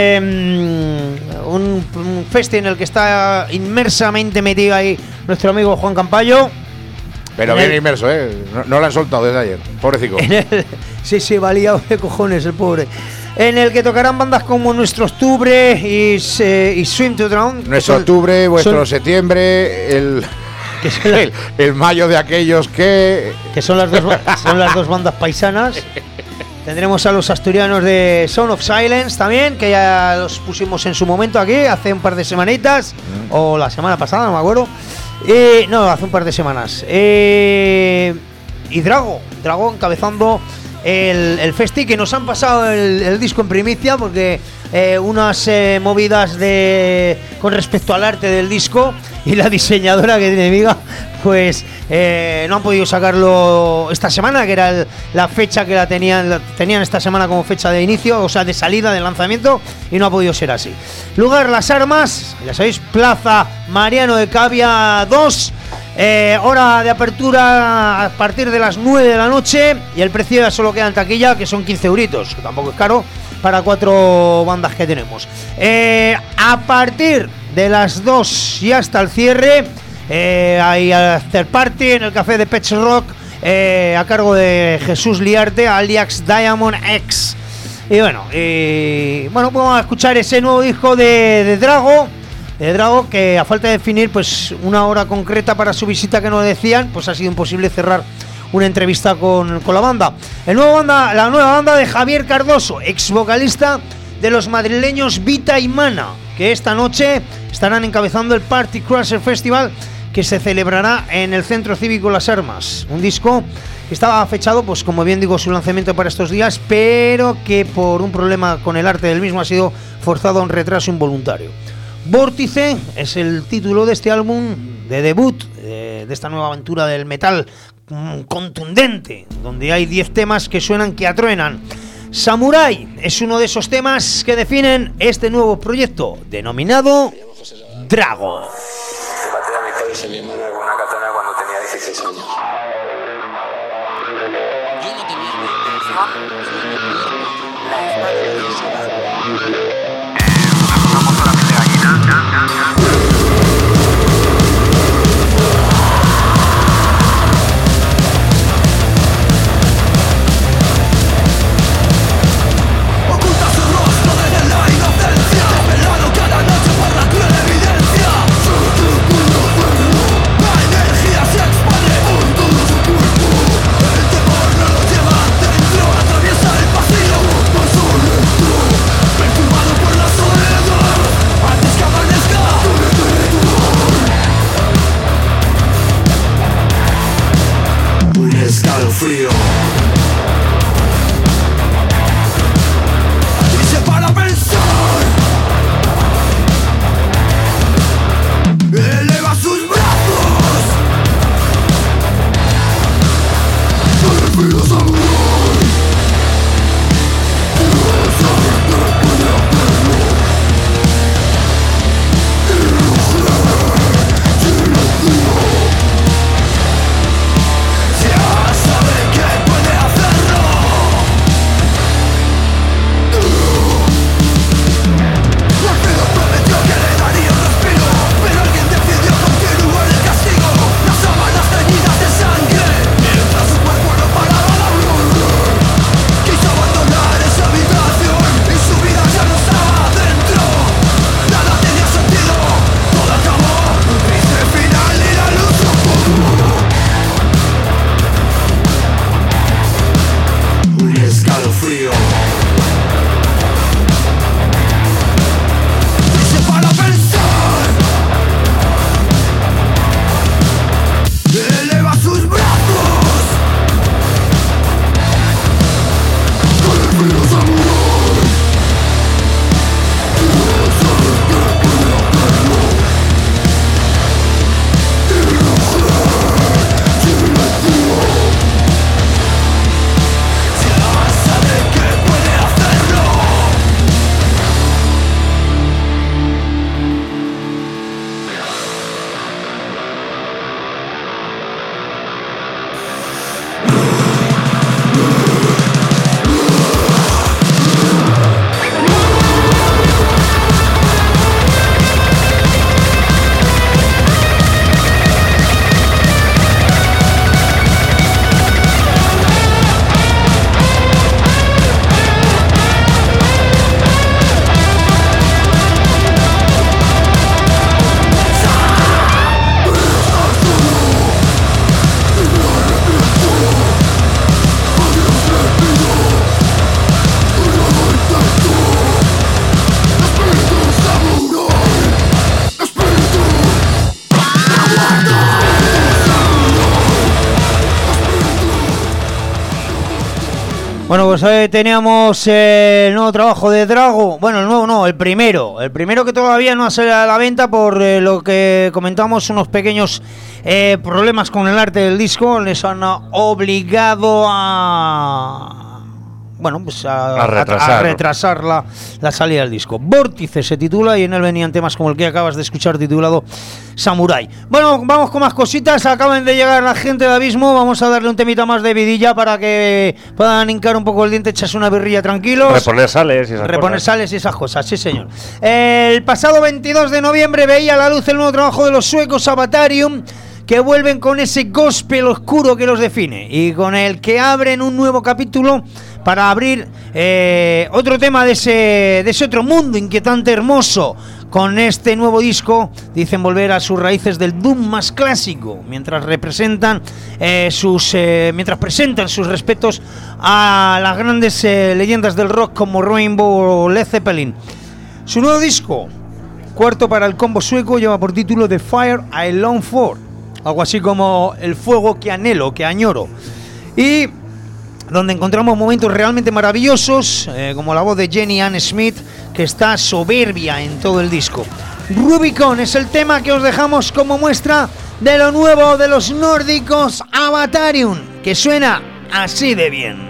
Un festi en el que está inmersamente metido ahí nuestro amigo Juan Campayo. Pero bien inmerso, no lo han soltado desde ayer, pobrecito. Sí, valía de cojones el pobre. En el que tocarán bandas como Nuestro Octubre y Swim to Drown. Nuestro Octubre, vuestro septiembre, el mayo de aquellos que son las dos bandas paisanas. Tendremos a los asturianos de Sound of Silence también, que ya los pusimos en su momento aquí, hace un par de semanitas, o la semana pasada, no me acuerdo. No, hace un par de semanas. Y Drago encabezando el festi, que nos han pasado el disco en primicia, porque unas movidas con respecto al arte del disco y la diseñadora que tiene Miga, pues no han podido sacarlo esta semana, que era la fecha que tenían esta semana como fecha de inicio, o sea, de salida, de lanzamiento, y no ha podido ser así. Lugar Las Armas, ya sabéis, Plaza Mariano de Cavia 2, hora de apertura a partir de las 9 de la noche, y el precio ya solo queda en taquilla, que son 15 euritos, que tampoco es caro para 4 bandas que tenemos. A partir de las 2 y hasta el cierre, hay after party en el café de Pets Rock, a cargo de Jesús Liarte, alias Diamond X. Y bueno, pues vamos a escuchar ese nuevo disco de Drago, que a falta de definir pues una hora concreta para su visita que nos decían, pues ha sido imposible cerrar una entrevista con la banda. La nueva banda de Javier Cardoso, ex vocalista de los madrileños Vita y Mana, que esta noche estarán encabezando el Party Crusher Festival, que se celebrará en el Centro Cívico Las Armas. Un disco que estaba fechado, pues como bien digo, su lanzamiento para estos días, pero que por un problema con el arte del mismo ha sido forzado a un retraso involuntario. Vórtice es el título de este álbum de debut, de esta nueva aventura del metal contundente, donde hay 10 temas que suenan que atruenan. Samurai es uno de esos temas que definen este nuevo proyecto, denominado Drago. Maté a mis padres y a mi hermana con una katana cuando tenía 16 años. Yo no tenía ni intención de La energía se expande, un todo su cuerpo. El escalofrío. Y se para a pensar. Eleva sus brazos. Perfiles a escalofrío. Y se para a pensar. Eleva sus brazos. Perfiles a Bueno, pues ahí teníamos el nuevo trabajo de Drago. Bueno, el nuevo no, el primero que todavía no ha salido a la venta por lo que comentamos, unos pequeños problemas con el arte del disco. Les han obligado a... Bueno, pues a retrasar la salida del disco. Vórtice se titula y en él venían temas como el que acabas de escuchar titulado Samurai. Bueno, vamos con más cositas. Acaban de llegar la gente de Abismo. Vamos a darle un temita más de vidilla para que puedan hincar un poco el diente, echarse una birrilla tranquilos. Reponer sales y esas cosas, sí señor. El pasado 22 de noviembre veía a la luz el nuevo trabajo de los suecos Avatarium, que vuelven con ese gospel oscuro que los define y con el que abren un nuevo capítulo para abrir otro tema de ese otro mundo inquietante, hermoso. Con este nuevo disco dicen volver a sus raíces del doom más clásico, mientras presentan sus respetos a las grandes leyendas del rock como Rainbow o Led Zeppelin. Su nuevo disco, cuarto para el combo sueco, lleva por título The Fire I Long For, algo así como el fuego que anhelo, que añoro, y donde encontramos momentos realmente maravillosos, como la voz de Jenny Ann Smith, que está soberbia en todo el disco. Rubicon es el tema que os dejamos como muestra de lo nuevo de los nórdicos Avatarium, que suena así de bien.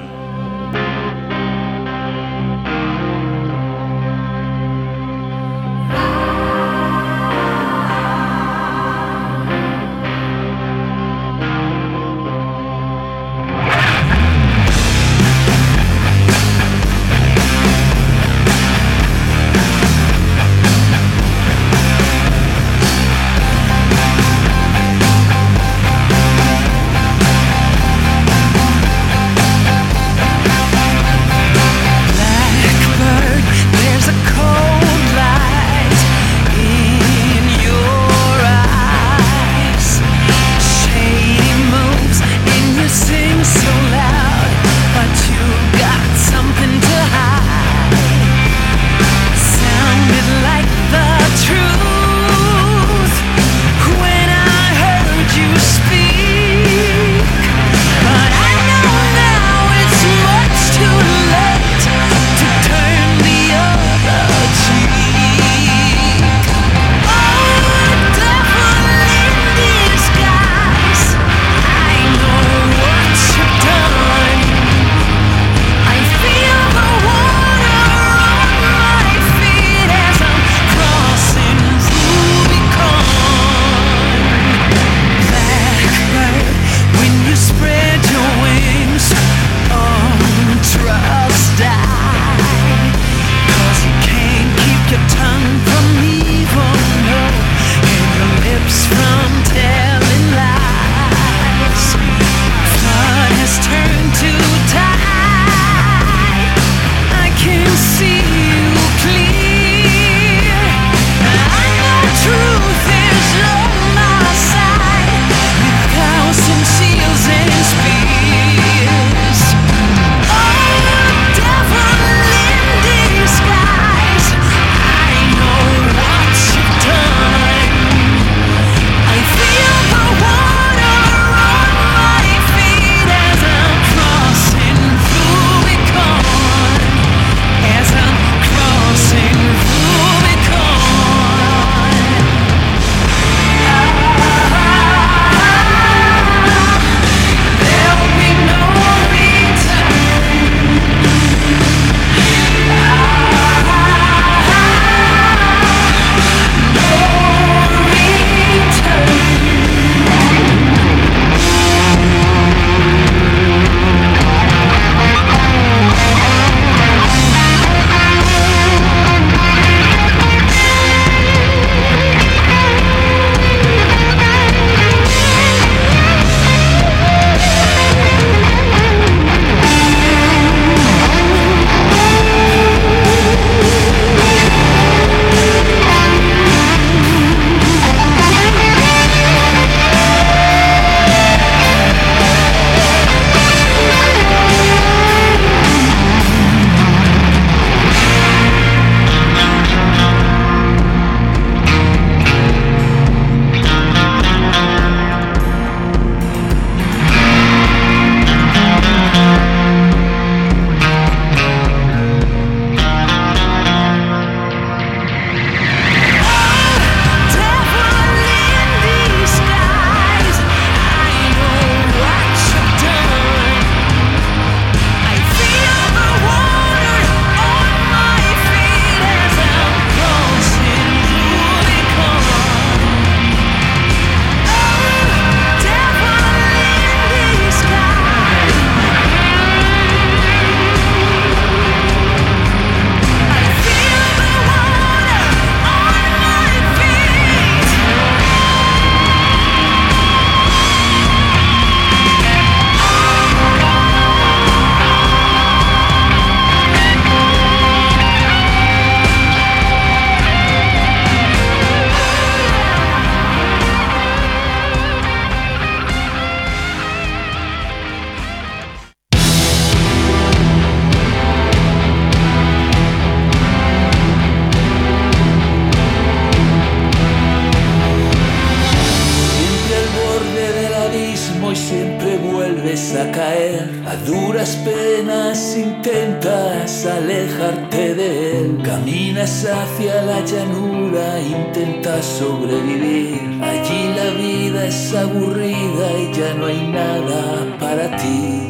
mismo y siempre vuelves a caer. A duras penas intentas alejarte de él. Caminas hacia la llanura, intentas sobrevivir. Allí la vida es aburrida y ya no hay nada para ti.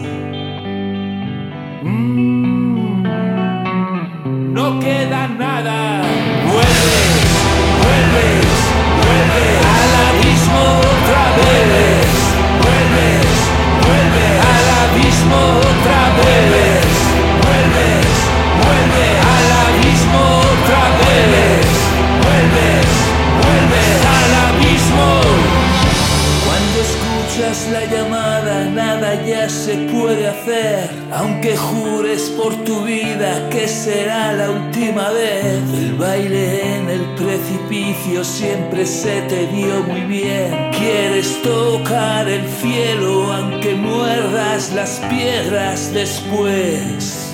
No queda nada. Vuelves, vuelves, vuelves al abismo otra vez. Vuelves, vuelves al abismo otra vez. Vuelves, vuelves al abismo otra vez. Vuelves, vuelves al abismo. Cuando escuchas la llamada, nada ya se puede hacer. Aunque jures por tu vida que será la última vez. El baile en el precipicio siempre se te dio muy bien. Quieres tocar el cielo aunque muerdas las piedras después.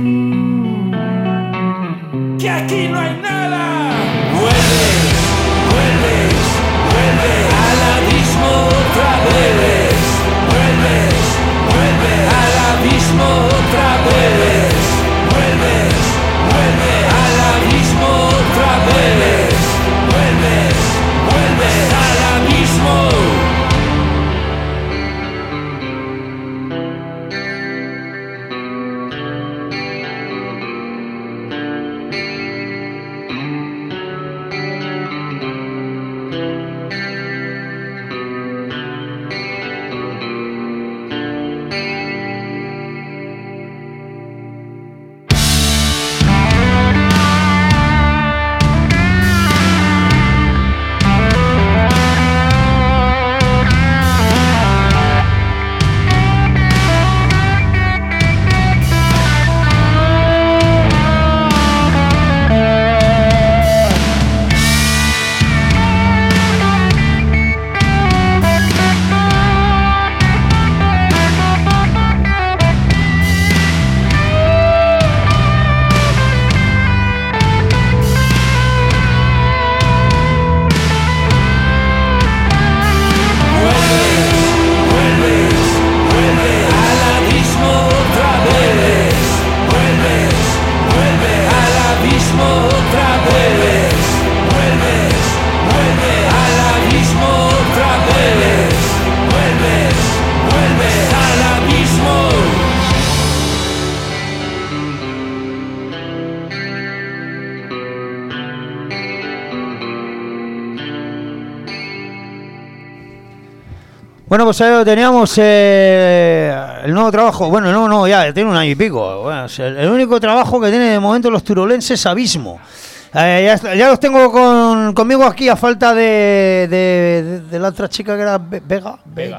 Que aquí no hay nada. Vuelves, vuelves, vuelves al abismo otra vez. Vuelves, vuelves al abismo otra vez. Vuelves, vuelves al abismo otra vez. Vuelves, vuelves al abismo. Bueno, pues ahí teníamos el nuevo trabajo. Bueno, no, ya tiene un año y pico. Bueno, el único trabajo que tiene de momento los turolenses, Abismo. Ya los tengo conmigo aquí a falta de la otra chica que era Vega.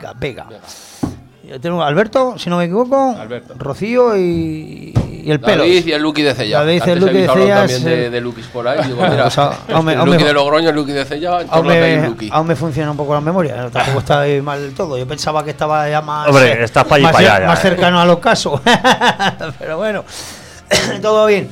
Ya tengo a Alberto, si no me equivoco, Alberto. Rocío y el pelo. David y el Luqui de Cella. David y el Antes Luqui de hablaron Cella. también de Luquis por ahí. Digo, mira, Pues, Luqui de Logroño, el Luqui de Cella, en torno a que hay un Luqui. Aún me funciona un poco la memoria, ¿no? Tampoco está ahí mal del todo. Yo pensaba que estaba ya más, Hombre, estás para allí, para allá. Más cercano a los casos. Pero bueno, todo bien.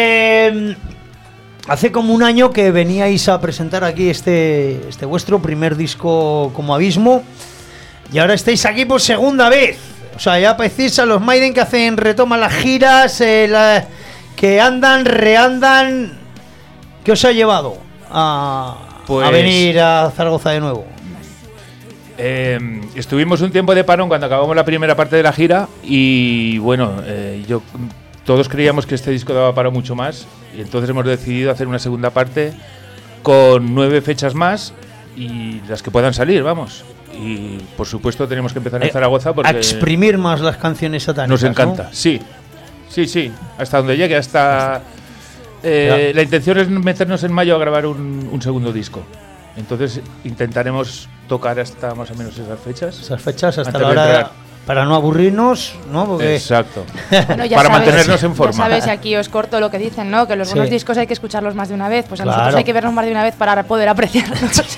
Hace como un año que veníais a presentar aquí este vuestro primer disco como Abismo. Y ahora estáis aquí por segunda vez. O sea, ya parecéis a los Maiden que retoman las giras, que andan, reandan. ¿Qué os ha llevado a venir a Zaragoza de nuevo? Estuvimos un tiempo de parón cuando acabamos la primera parte de la gira y bueno, todos creíamos que este disco daba para mucho más y entonces hemos decidido hacer una segunda parte con 9 fechas más y las que puedan salir, vamos. Y por supuesto tenemos que empezar en Zaragoza porque a exprimir más las canciones satánicas. Nos encanta, ¿no? Sí, hasta donde llegue, hasta la intención es meternos en mayo a grabar un segundo disco. Entonces intentaremos tocar hasta más o menos esas fechas hasta la hora para no aburrirnos, ¿no? Porque exacto. Bueno, para mantenernos en forma. Ya sabes, aquí os corto lo que dicen, ¿no? Que los buenos discos hay que escucharlos más de una vez. Pues a nosotros hay que verlos más de una vez para poder apreciarlos.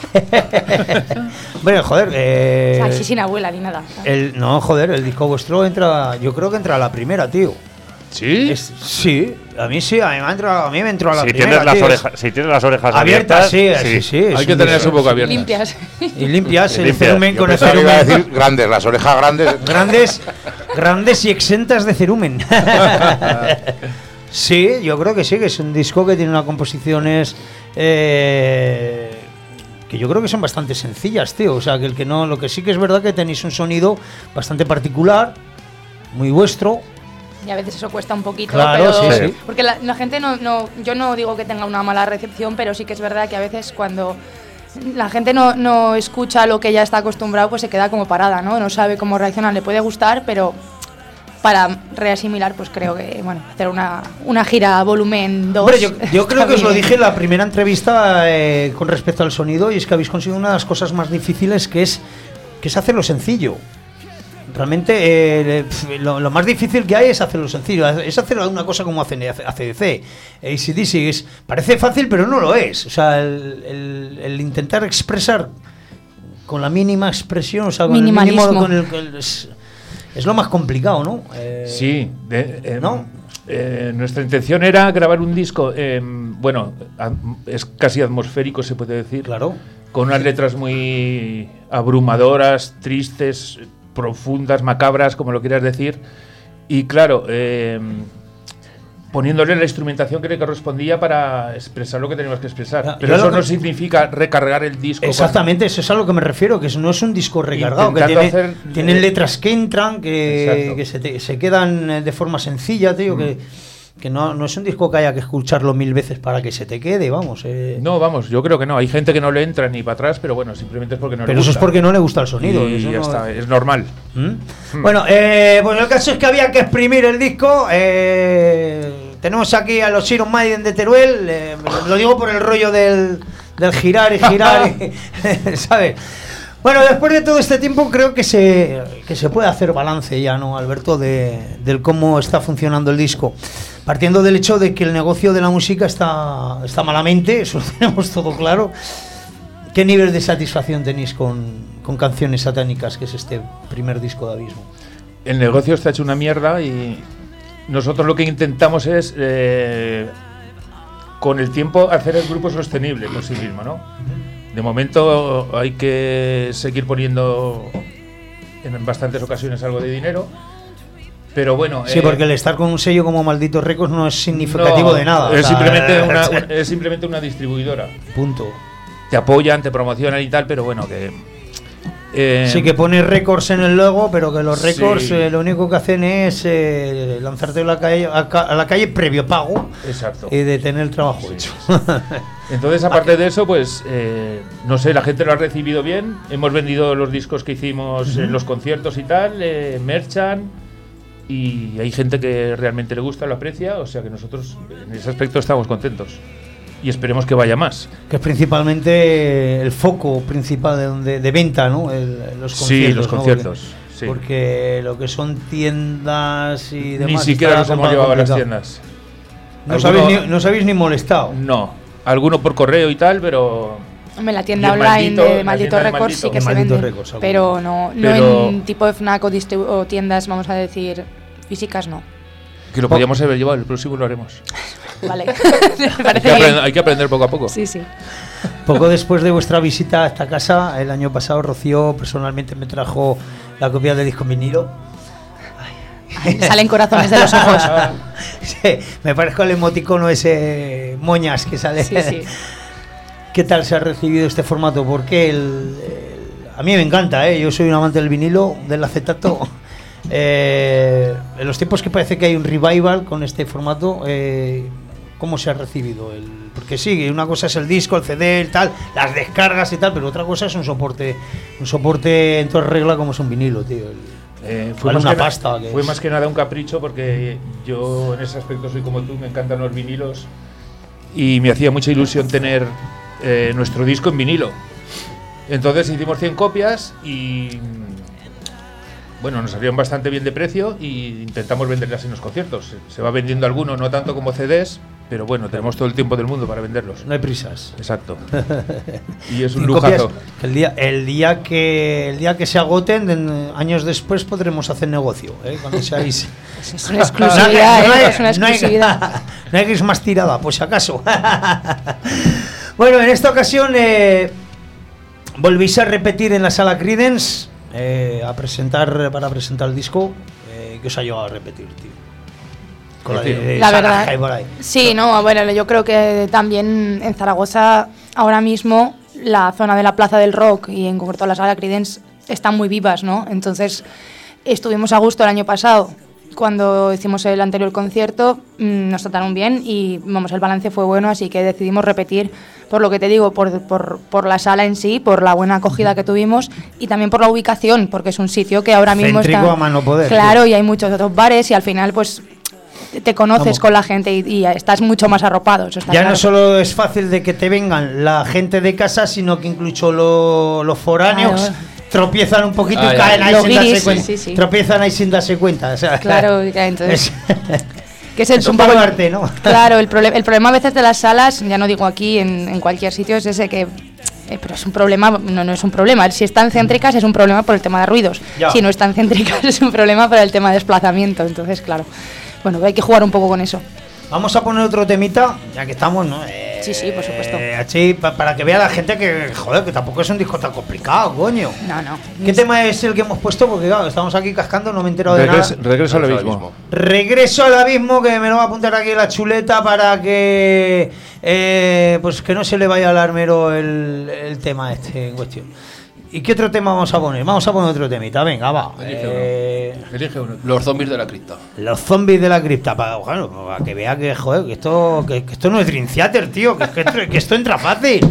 Bueno, joder. Sí, sin abuela ni nada. El disco vuestro entra, yo creo que entra a la primera, tío. ¿Sí? Sí, a mí sí, a mí me entró a la Si primera, si tienes las orejas abiertas, abiertas, sí. Hay que tener su boca abierta. Limpias. Y limpias el Limpias. cerumen Yo con el pensaba que iba a cerumen. decir grandes, las orejas grandes. Grandes y exentas de cerumen. Sí, yo creo que sí, que es un disco que tiene unas composiciones que yo creo que son bastante sencillas, tío. O sea, que el que no, lo que sí que es verdad que tenéis un sonido bastante particular, muy vuestro. Y a veces eso cuesta un poquito, Claro, pero sí. porque la gente yo no digo que tenga una mala recepción, pero sí que es verdad que a veces cuando la gente no escucha lo que ya está acostumbrado, pues se queda como parada, ¿no? No sabe cómo reaccionar, le puede gustar, pero para reasimilar, pues creo que, bueno, hacer una gira volumen 2. Hombre, yo creo que os lo dije en la primera entrevista con respecto al sonido, y es que habéis conseguido una de las cosas más difíciles, que es hacerlo sencillo. Realmente lo más difícil que hay es hacerlo sencillo, es hacer una cosa como hacen AC/DC, AC/DC, parece fácil pero no lo es. O sea, el intentar expresar con la mínima expresión, o sea, con minimalismo, el mínimo, es lo más complicado, ¿no? Sí, ¿no? Nuestra intención era grabar un disco, bueno, es casi atmosférico, se puede decir. Claro. Con unas letras muy abrumadoras, tristes, profundas, macabras, como lo quieras decir. Y claro, poniéndole la instrumentación que le correspondía para expresar lo que teníamos que expresar. Pero eso no significa recargar el disco. Exactamente, eso es a lo que me refiero, que no es un disco recargado, que tiene letras que entran, que se quedan de forma sencilla, tío, que no es un disco que haya que escucharlo 1000 veces para que se te quede, vamos. No, vamos, yo creo que no. Hay gente que no le entra ni para atrás, pero bueno, simplemente es porque no le gusta. Pero eso es porque no le gusta el sonido. Y eso ya no está, es normal. Bueno, pues el caso es que había que exprimir el disco. Tenemos aquí a los Iron Maiden de Teruel. Lo digo por el rollo del girar y girar, ¿sabes? Bueno, después de todo este tiempo creo que se puede hacer balance ya, ¿no, Alberto? Del cómo está funcionando el disco. Partiendo del hecho de que el negocio de la música está malamente, eso lo tenemos todo claro. ¿Qué nivel de satisfacción tenéis con Canciones Satánicas, que es este primer disco de Abismo? El negocio está hecho una mierda y nosotros lo que intentamos es, con el tiempo, hacer el grupo sostenible por sí mismo, ¿no? De momento hay que seguir poniendo en bastantes ocasiones algo de dinero. Pero bueno, sí, porque el estar con un sello como Maldito Records no es significativo de nada. Es, simplemente una distribuidora. Punto. Te apoyan, te promocionan y tal, pero bueno, que... sí, que pone Records en el logo, pero que los Records lo único que hacen es lanzarte a la calle previo pago. Exacto. Y de tener el trabajo hecho. Entonces, aparte de eso, pues, no sé, la gente lo ha recibido bien. Hemos vendido los discos que hicimos en los conciertos y tal, merchan. Y hay gente que realmente le gusta, lo aprecia, o sea que nosotros en ese aspecto estamos contentos y esperemos que vaya más. Que es principalmente el foco principal de venta, ¿no? Los conciertos. Sí, los conciertos. Porque lo que son tiendas y demás... Ni siquiera nos hemos llevado a las tiendas. No sabéis ni molestado. No, alguno por correo y tal, pero... En la tienda online de Maldito Records sí que se vende, pero no en tipo de FNAC o tiendas, vamos a decir, físicas, no. Que lo podríamos haber llevado, el próximo lo haremos. Vale, me parece bien. Hay que aprender poco a poco. Sí, sí. Poco después de vuestra visita a esta casa, el año pasado, Rocío personalmente me trajo la copia de disco en vinilo. Salen corazones de los ojos. Sí, me parezco el emoticono ese moñas que sale. Sí, sí. ¿Qué tal se ha recibido este formato? Porque a mí me encanta, yo soy un amante del vinilo, del acetato. En los tiempos que parece que hay un revival con este formato, ¿cómo se ha recibido? Porque sí, una cosa es el disco, el CD, tal, las descargas y tal, pero otra cosa es un soporte en toda regla como es un vinilo, tío. Fue más que nada un capricho, porque yo en ese aspecto soy como tú, me encantan los vinilos y me hacía mucha ilusión tener nuestro disco en vinilo. Entonces hicimos 100 copias y bueno, nos salieron bastante bien de precio y intentamos venderlas en los conciertos. Se va vendiendo alguno, no tanto como CDs, Pero bueno, tenemos todo el tiempo del mundo para venderlos. No hay prisas. Exacto. Y es un lujazo. El día que se agoten, años después podremos hacer negocio, cuando seáis. Es una exclusividad, es una exclusividad. No hay que ir más tirada, por si acaso. Bueno, en esta ocasión volvéis a repetir en la sala Creedence para presentar el disco. ¿Qué os ha llevado a repetir, tío? Con la verdad. Sí, no, bueno, yo creo que también en Zaragoza ahora mismo la zona de la Plaza del Rock y en concreto la sala Creedence están muy vivas, ¿no? Entonces estuvimos a gusto el año pasado cuando hicimos el anterior concierto, nos trataron bien y vamos, el balance fue bueno, así que decidimos repetir, por lo que te digo, por la sala en sí, por la buena acogida que tuvimos y también por la ubicación, porque es un sitio que ahora mismo céntrico está a mano poder, claro, tío. Y hay muchos otros bares y al final pues te conoces con la gente y estás mucho más arropado. Eso está ya claro. No solo es fácil de que te vengan la gente de casa, sino que incluso los foráneos tropiezan un poquito y caen ahí sin darse cuenta. Sí. Tropiezan ahí sin darse cuenta. O sea, claro, entonces... que es un poco arte, ¿no? Claro, el problema a veces de las salas, ya no digo aquí, en cualquier sitio, es ese que... pero es un problema, no es un problema. Si están céntricas es un problema por el tema de ruidos. Ya. Si no están céntricas es un problema por el tema de desplazamiento. Entonces, claro, bueno, hay que jugar un poco con eso. Vamos a poner otro temita, ya que estamos, ¿no? Sí, por supuesto. Así, para que vea la gente que, joder, que tampoco es un disco tan complicado, coño. No. ¿Qué tema es el que hemos puesto? Porque claro, estamos aquí cascando, no me he enterado de nada. Regreso al abismo. Regreso al abismo, que me lo va a apuntar aquí en la chuleta para que pues que no se le vaya al armero el tema este en cuestión. ¿Y qué otro tema vamos a poner? Vamos a poner otro temita, venga, va. Elige uno. Los zombies de la cripta. Los zombies de la cripta, para que vea que, joder, que esto no es Dream Theater, tío, que esto entra fácil.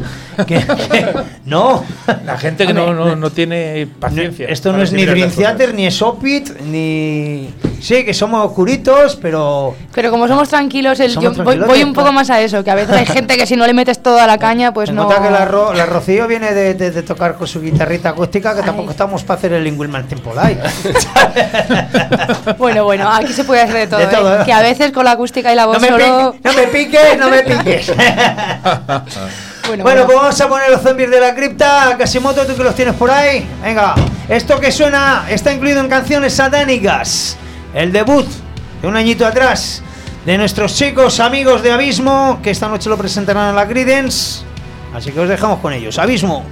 No. La gente que no tiene paciencia. Esto no es ni Dream Theater, ni es Opit, ni... Sí, que somos oscuritos, pero como somos tranquilos, voy un poco más a eso, que a veces hay gente que si no le metes toda la caña, pues no... que la Rocío viene de tocar con su guitarrita acústica, que tampoco estamos para hacer el Linguilman Temporal. Bueno, aquí se puede hacer de todo, ¿eh? Que a veces con la acústica y la voz no me piques. Bueno, pues vamos a poner los zombies de la cripta. Casimoto, tú que los tienes por ahí. Venga, esto que suena está incluido en Canciones Satánicas, el debut de un añito atrás de nuestros chicos amigos de Abismo, que esta noche lo presentarán en la Creedence. Así que os dejamos con ellos. Abismo.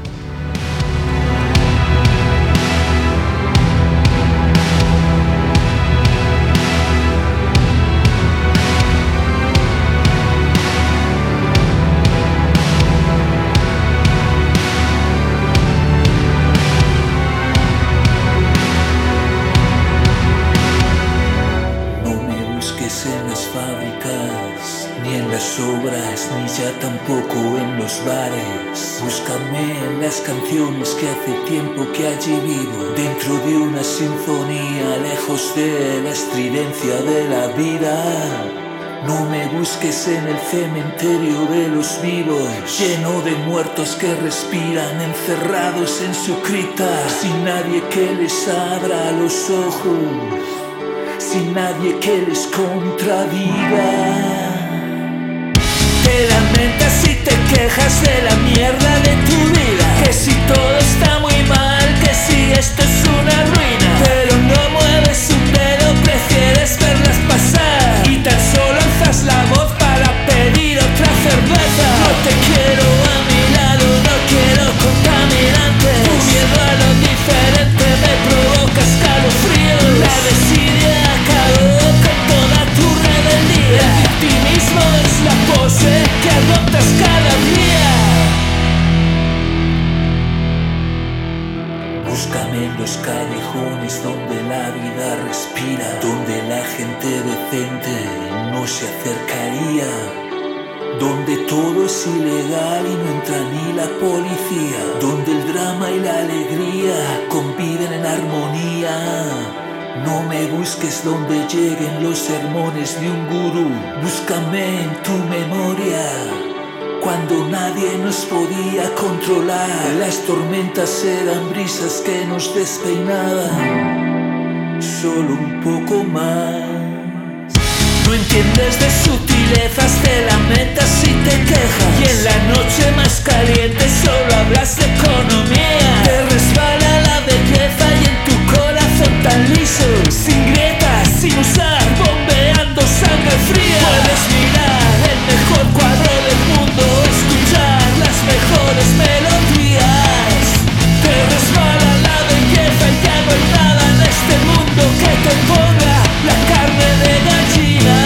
Tampoco en los bares. Búscame en las canciones que hace tiempo que allí vivo, dentro de una sinfonía, lejos de la estridencia de la vida. No me busques en el cementerio de los vivos, lleno de muertos que respiran encerrados en su cripta, sin nadie que les abra los ojos, sin nadie que les contradiga. Te lamentas y te quejas de la mierda de tu vida, que si todo está muy mal, que si esto es una ruina, pero no mueves un dedo, prefieres verlas pasar y tan solo alzas la voz para pedir otra cerveza. No te quiero a mi lado, no quiero contaminantes, tu miedo a lo diferente me provoca escalofrío. La desidia acabó con toda tu rebeldía, el victimismo es la pose que adoptas cada día. Búscame en los callejones donde la vida respira, donde la gente decente no se acercaría, donde todo es ilegal y no entra ni la policía, donde el drama y la alegría conviven en armonía. No me busques donde lleguen los sermones de un gurú, búscame en tu memoria, cuando nadie nos podía controlar. Las tormentas eran brisas que nos despeinaban, solo un poco más. No entiendes de sutilezas, te lamentas y te quejas. Y en la noche más caliente solo hablas de economía. Te resbala la belleza y en tu corazón tan liso, sin grietas, sin usar, bombeando sangre fría. Puedes mirar el mejor cuadro del mundo, escuchar las mejores melodías. Te resbala la belleza y ya no hay nada en este mundo que te ponga la carne de gallina.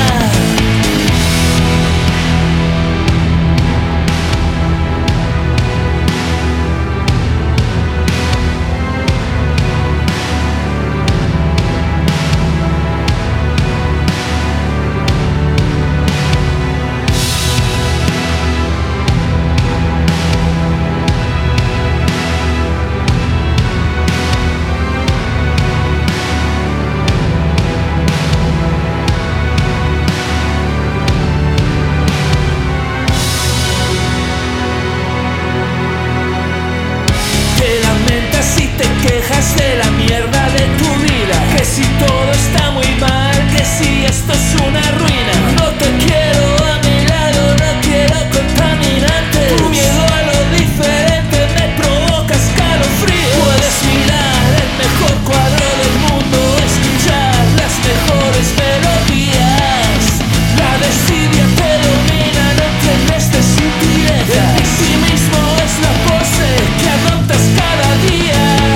De la mierda de tu vida, que si todo está muy mal, que si esto es una ruina. No te quiero a mi lado, no quiero contaminante. Tu miedo a lo diferente me provoca escalofrío. Puedes mirar el mejor cuadro del mundo, escuchar las mejores melodías. La desidia te domina, no entiendes de sutileza. El pesimismo es la pose que adoptas cada día.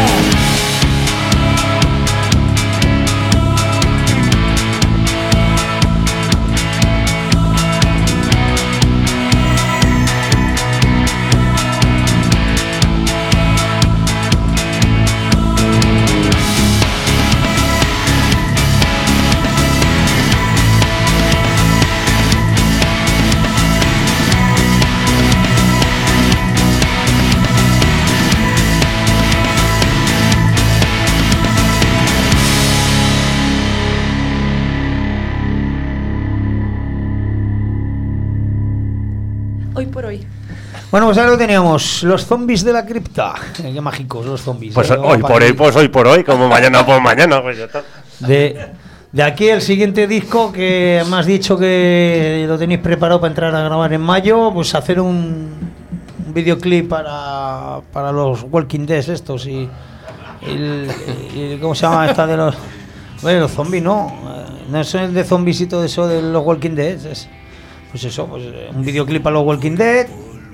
Hoy por hoy. Bueno, pues ahora lo teníamos, los zombies de la cripta. Qué mágicos los zombies. Pues hoy por hoy, como mañana por mañana, pues ya está. De aquí el siguiente disco que me has dicho que lo tenéis preparado para entrar a grabar en mayo, pues hacer un videoclip para los Walking Dead estos y ¿cómo se llama esta de los? Bueno, los zombies no es el de zombies y todo eso de los Walking Dead, pues eso, pues un videoclip para los Walking Dead,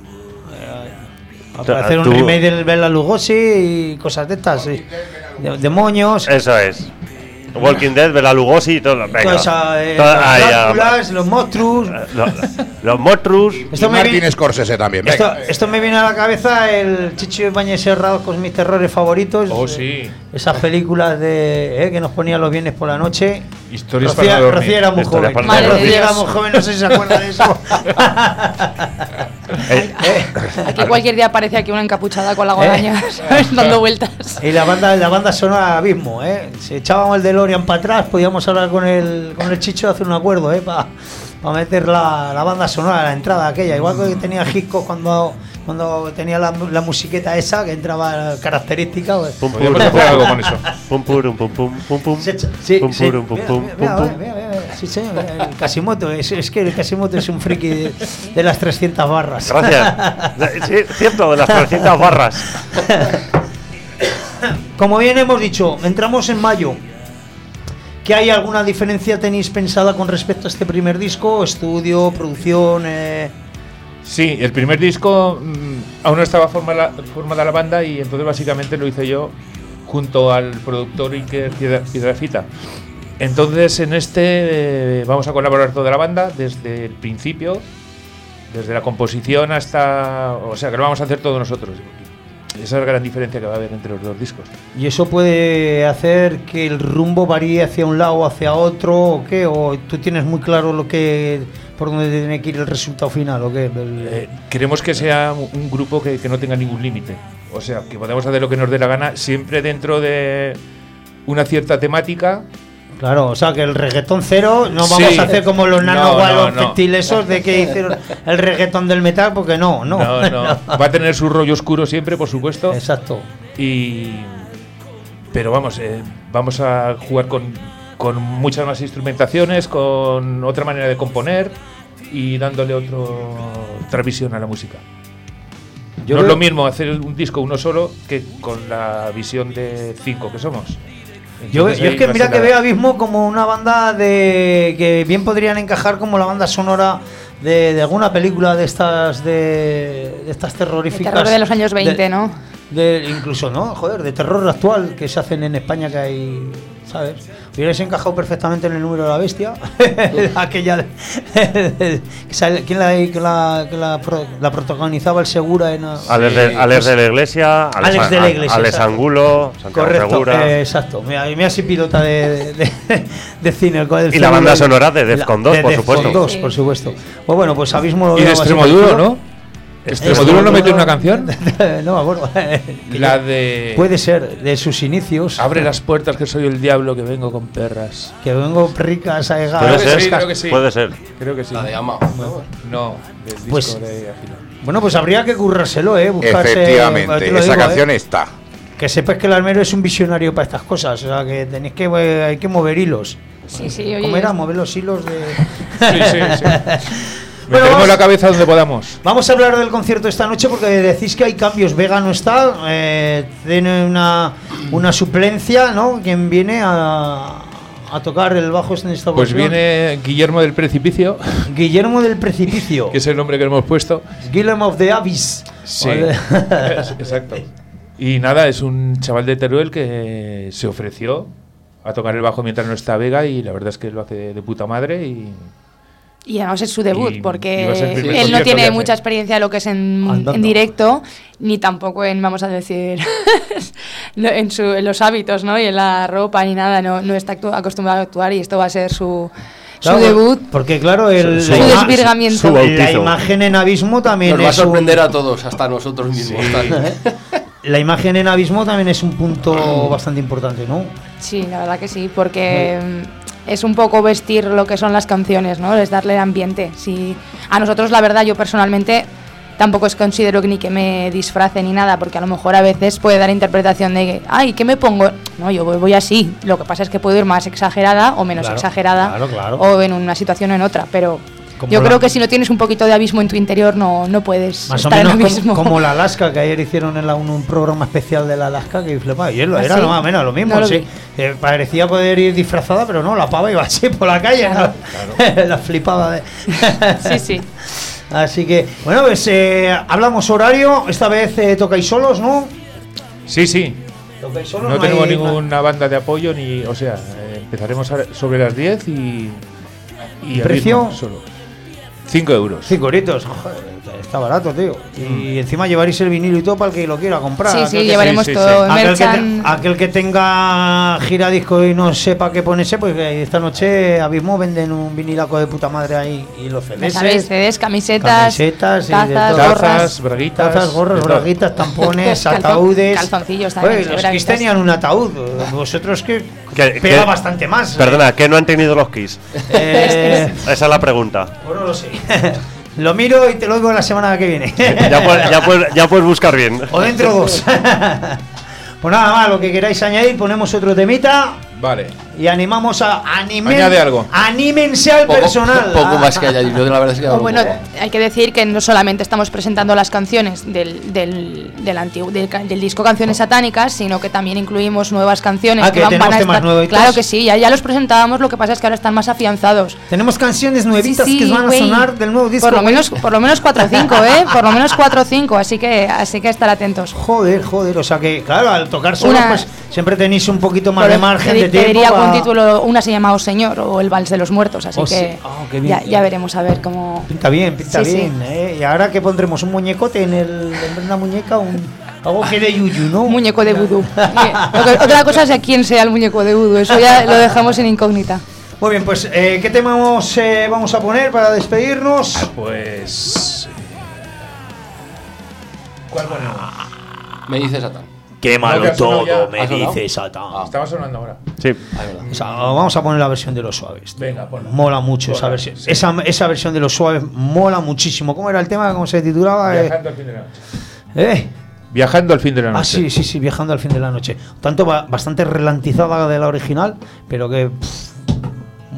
hacer un remake del Bela Lugosi y cosas de estas, sí. Demonios. Eso es. Walking Dead, Bela Lugosi y todo. Venga. Dráculas, los monstruos. Los monstruos. Y Martin Scorsese también. Esto me viene a la cabeza el Chicho Ibáñez Serrado con mis terrores favoritos. Oh, sí. Esas películas que nos ponían los viernes por la noche. Historias para dormir. Rocío era muy joven. Rocío era muy joven, no sé si se acuerda de eso. Aquí cualquier día aparece aquí una encapuchada con la guadaña, ¿sabes? Dando vueltas. Y la banda sonora Abismo, Si echábamos el DeLorean para atrás, podíamos hablar con el Chicho y hacer un acuerdo, para meter la banda sonora, la entrada aquella. Igual que tenía Hitchcock cuando tenía la musiqueta esa, que entraba característica. Pues. Podríamos hacer algo con eso. Pum pum pum pum pum pum. Sí. Sí, señor, el Casimoto, es que el Casimoto es un friki de las 300 barras. Gracias. Sí, cierto, de las 300 barras. Como bien hemos dicho, entramos en mayo. ¿Qué hay alguna diferencia tenéis pensada con respecto a este primer disco? ¿Estudio, producción? Sí, el primer disco aún no estaba formada la banda y entonces básicamente lo hice yo junto al productor Iker Piedrafita. Entonces en este vamos a colaborar toda la banda desde el principio, desde la composición hasta... O sea que lo vamos a hacer todos nosotros. Esa es la gran diferencia que va a haber entre los dos discos. ¿Y eso puede hacer que el rumbo varíe hacia un lado o hacia otro o qué? ¿O tú tienes muy claro por dónde tiene que ir el resultado final o qué? Queremos que sea un grupo que no tenga ningún límite. O sea, que podamos hacer lo que nos dé la gana, siempre dentro de una cierta temática. Claro, o sea que el reggaetón cero no vamos a hacer como los nanogualos esos de que hicieron el reggaetón del metal, porque no. Va a tener su rollo oscuro siempre, por supuesto. Exacto. Pero vamos a jugar con con muchas más instrumentaciones, con otra manera de componer y dándole otra visión a la música. No es lo mismo hacer un disco uno solo que con la visión de 5 que somos. Yo es que mira que veo a Abismo como una banda que bien podrían encajar como la banda sonora de alguna película de estas terroríficas. El terror de los años 20, ¿no? Incluso, ¿no? Joder, de terror actual que se hacen en España, que hay, ¿sabes? Hubierais encajado perfectamente en El número de la bestia. Aquella ¿quién la protagonizaba el Segura en Alex de la Iglesia, Alex Angulo, Santiago Segura. Exacto. Mira si pilota de cine. Y la banda sonora de Defcon 2, por supuesto. Defcon 2, por supuesto. Pues bueno, pues Abismo lo y de Extremoduro, ¿no? ¿Extremoduro no metió una canción? No me acuerdo. La de... Puede ser, de sus inicios. Abre las puertas que soy el diablo, que vengo con perras. Que vengo perricas a llegar. Creo que sí. Puede ser. Creo que sí. La de Ama. No, del disco pues, de Agila. Bueno, pues habría que currárselo, buscarse. Efectivamente, esa canción está. Que sepas que el Armero es un visionario para estas cosas. O sea, que tenéis que hay que mover hilos. Sí, oye. ¿Cómo era? Mover los hilos de. Sí. Meteremos la cabeza donde podamos. Vamos a hablar del concierto esta noche porque decís que hay cambios. Vega no está, tiene una suplencia, ¿no? ¿Quién viene a tocar el bajo en esta ocasión? Pues viene Guillermo del Precipicio. Guillermo del Precipicio. Que es el nombre que le hemos puesto. Guillermo of the Abyss. Sí, exacto. Y nada, es un chaval de Teruel que se ofreció a tocar el bajo mientras no está Vega y la verdad es que lo hace de puta madre y además es su debut, porque él no tiene mucha experiencia de lo que es en directo, ni tampoco en, vamos a decir, en los hábitos, ¿no? Y en la ropa, ni nada, no está acostumbrado a actuar y esto va a ser su debut. Porque claro, su desvirgamiento. La imagen en Abismo también nos va a sorprender a todos, hasta a nosotros mismos. Sí. La imagen en Abismo también es un punto bastante importante, ¿no? Sí, la verdad que sí, porque... es un poco vestir lo que son las canciones, ¿no? Es darle el ambiente. Sí. A nosotros, la verdad, yo personalmente tampoco considero ni que me disfrace ni nada, porque a lo mejor a veces puede dar interpretación de ay, ¿qué me pongo? No, yo voy así. Lo que pasa es que puedo ir más exagerada o menos exagerada, o en una situación o en otra, pero yo creo que si no tienes un poquito de Abismo en tu interior no puedes más estar o menos en Abismo. Como la Alaska, que ayer hicieron en un programa especial de la Alaska, que flipaba. Y él era más o menos lo mismo. Sí. Parecía poder ir disfrazada, pero no, la pava iba así por la calle. Claro. La flipaba. Sí. Así que, bueno, pues hablamos horario. Esta vez tocáis solos, ¿no? Sí. ¿Tocáis solos? No tenemos ninguna banda de apoyo, empezaremos sobre las 10 y ¿precio? Solo 5 euros. 5 euritos, joder, está barato, tío. Y encima llevaréis el vinilo y todo para el que lo quiera comprar. Sí, llevaremos todo. Aquel que tenga giradisco y no sepa qué ponerse, pues esta noche Abismo venden un vinilaco de puta madre ahí y los CDs. ¿Sabes? CDs, camisetas, tazas, braguitas. Tazas, gorros, braguitas, tampones, ataúdes. Calzoncillos también. Los Kiss tenían un ataúd. Vosotros que pega bastante más. Perdona, ¿qué no han tenido los Kiss? Esa es la pregunta. Bueno, lo sé. Lo miro y te lo digo la semana que viene. ya puedes buscar bien. O dentro 2. Pues nada más, lo que queráis añadir, ponemos otro temita. Vale. Y animamos a añade algo. Anímense al personal. Poco más que añadir. La verdad es que bueno, hay que decir que no solamente estamos presentando las canciones del disco Canciones Satánicas, sino que también incluimos nuevas canciones que van a estar. Claro que sí, ya los presentábamos, lo que pasa es que ahora están más afianzados. Tenemos canciones nuevitas que van a sonar del nuevo disco. Por lo menos 4 o 5, Por lo menos 4 o 5, así que estar atentos. Joder, o sea que claro, al tocar solo pues siempre tenéis un poquito más de margen de te diría con título, una se llama Oh Señor o El Vals de los Muertos, así que ya veremos a ver cómo... Pinta bien. Y ahora que pondremos un muñecote en una muñeca, algo que de yuyu, ¿no? Un muñeco de vudú. Otra cosa es a quién sea el muñeco de vudú, eso ya lo dejamos en incógnita. Muy bien, pues ¿qué tema vamos a poner para despedirnos? Pues... ¿cuál ponemos? Me dice Satán. Quémalo todo, me dice Satán. Estaba sonando ahora. Sí. O sea, vamos a poner la versión de Los Suaves. Venga, ponla. Mola mucho esa versión. Sí. Esa versión de Los Suaves mola muchísimo. ¿Cómo era el tema? ¿Cómo se titulaba? Viajando al fin de la noche. Viajando al fin de la noche. Sí, Viajando al fin de la noche. Tanto bastante ralentizada de la original, pero que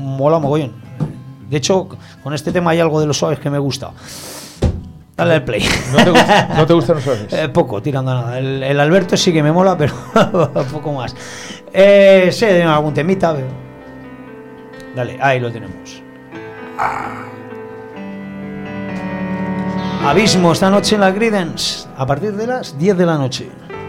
mola mogollón. De hecho, con este tema hay algo de los suaves que me gusta. Dale al play. ¿No te gustan los suaves? Poco, tirando a nada. El Alberto sí que me mola, pero poco más. Sé de algún temita, pero... Dale, ahí lo tenemos. Abismo esta noche en la Creedence, a partir de las 10 de la noche.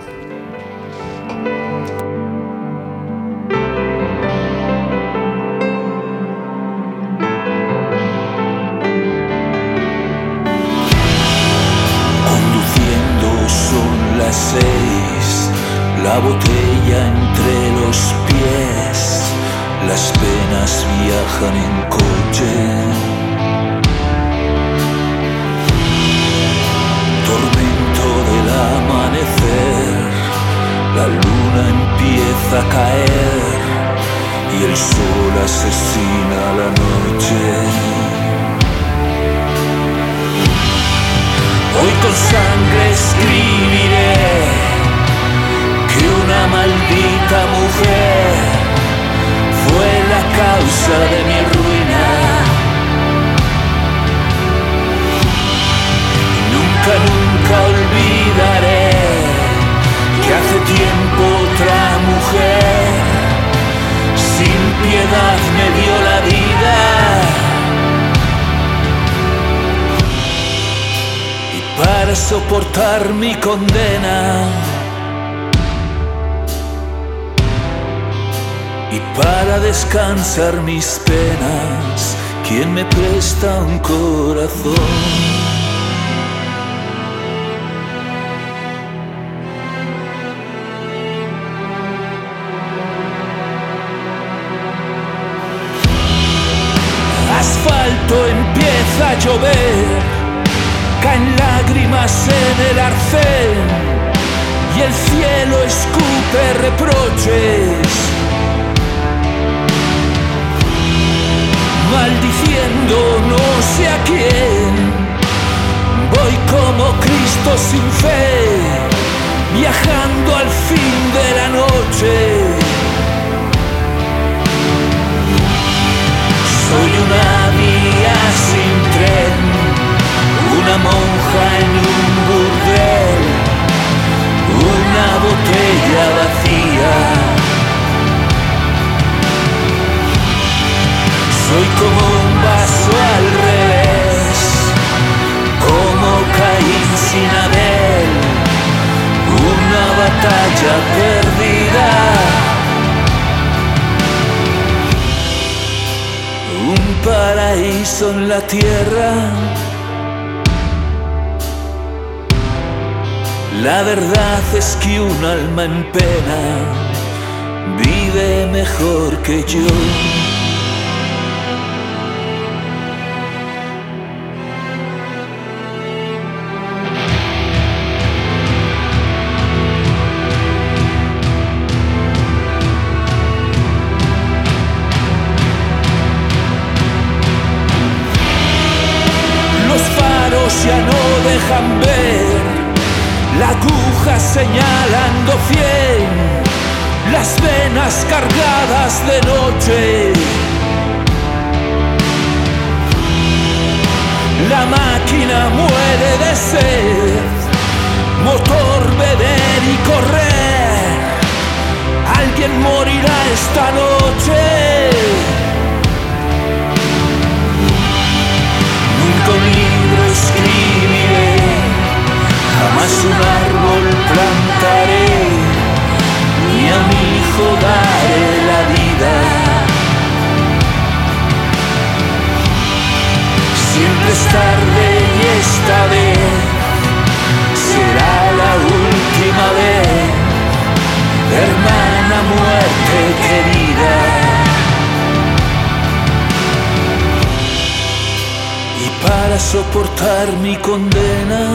Conduciendo son las 6, la botella entre los pies, las penas viajan en coche. Tormento del amanecer, la luna empieza a caer y el sol asesina la noche. Hoy con sangre escribiré que una maldita mujer fue la causa de mi ruina. Nunca olvidaré que hace tiempo otra mujer sin piedad me dio la vida. Y para soportar mi condena y para descansar mis penas, ¿quién me presta un corazón? Asfalto empieza a llover, caen lágrimas en el arcén y el cielo escupe reproches, maldiciendo no sé a quién. Voy como Cristo sin fe, viajando al fin de la noche. Soy una vía sin tren, una monja en un burdel, una botella vacía. Soy como un vaso al revés, como Caín sin Abel, una batalla perdida. Un paraíso en la tierra, la verdad es que un alma en pena vive mejor que yo. Ya no dejan ver, la aguja señalando 100, las venas cargadas de noche. La máquina muere de sed, motor, beber y correr. Alguien morirá esta noche. Nunca un libro escribiré, jamás un árbol plantaré, ni a mi hijo daré la vida. Siempre es tarde y esta vez será la última vez, hermana muerte querida. Para soportar mi condena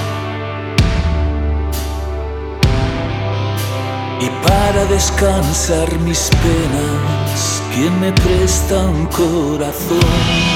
y para descansar mis penas, ¿quién me presta un corazón?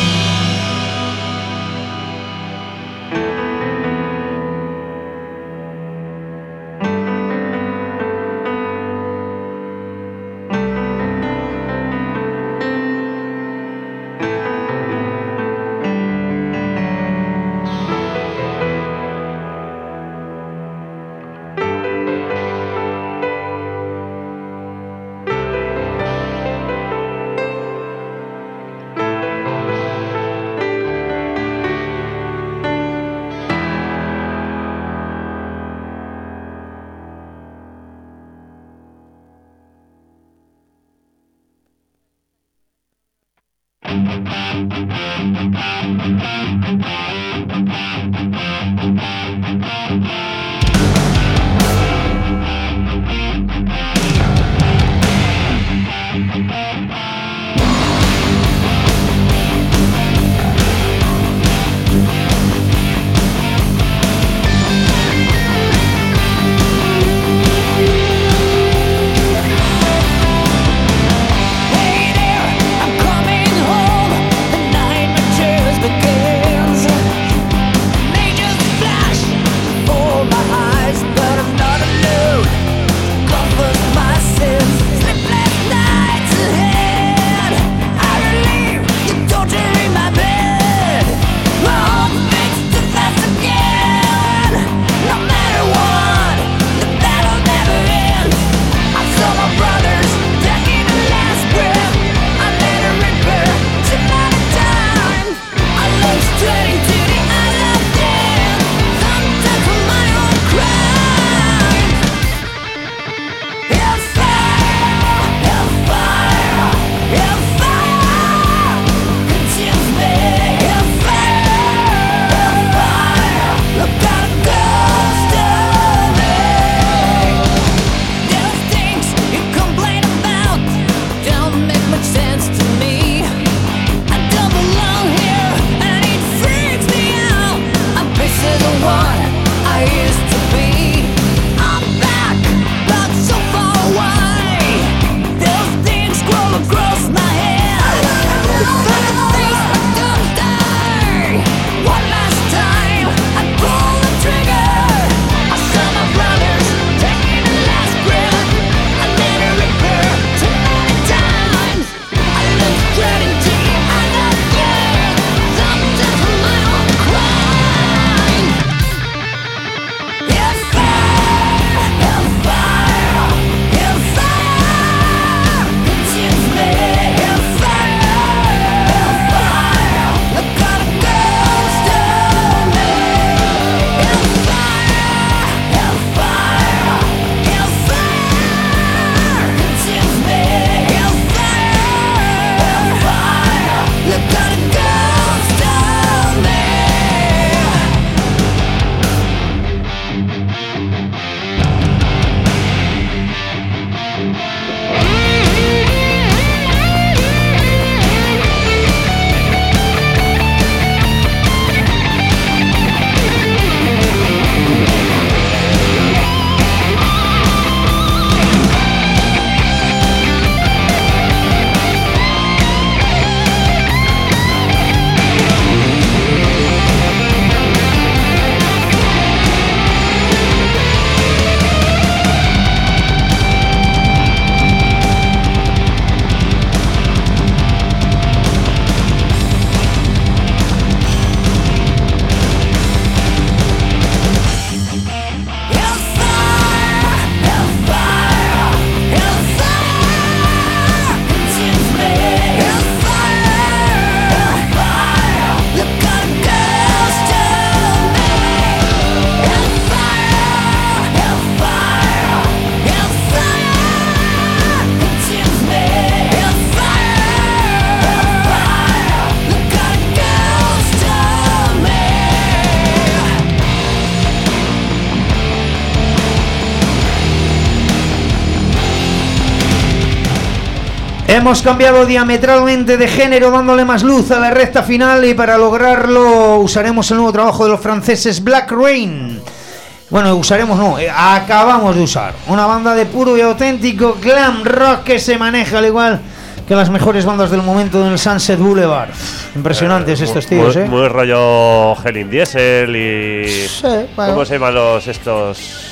Hemos cambiado diametralmente de género, dándole más luz a la recta final, y para lograrlo usaremos el nuevo trabajo de los franceses Black Rain. Bueno, usaremos no, acabamos de usar una banda de puro y auténtico glam rock que se maneja al igual que las mejores bandas del momento en el Sunset Boulevard. Impresionantes estos tíos, muy rollo Helen Diesel y... Sí, bueno. ¿Cómo se llaman los estos...?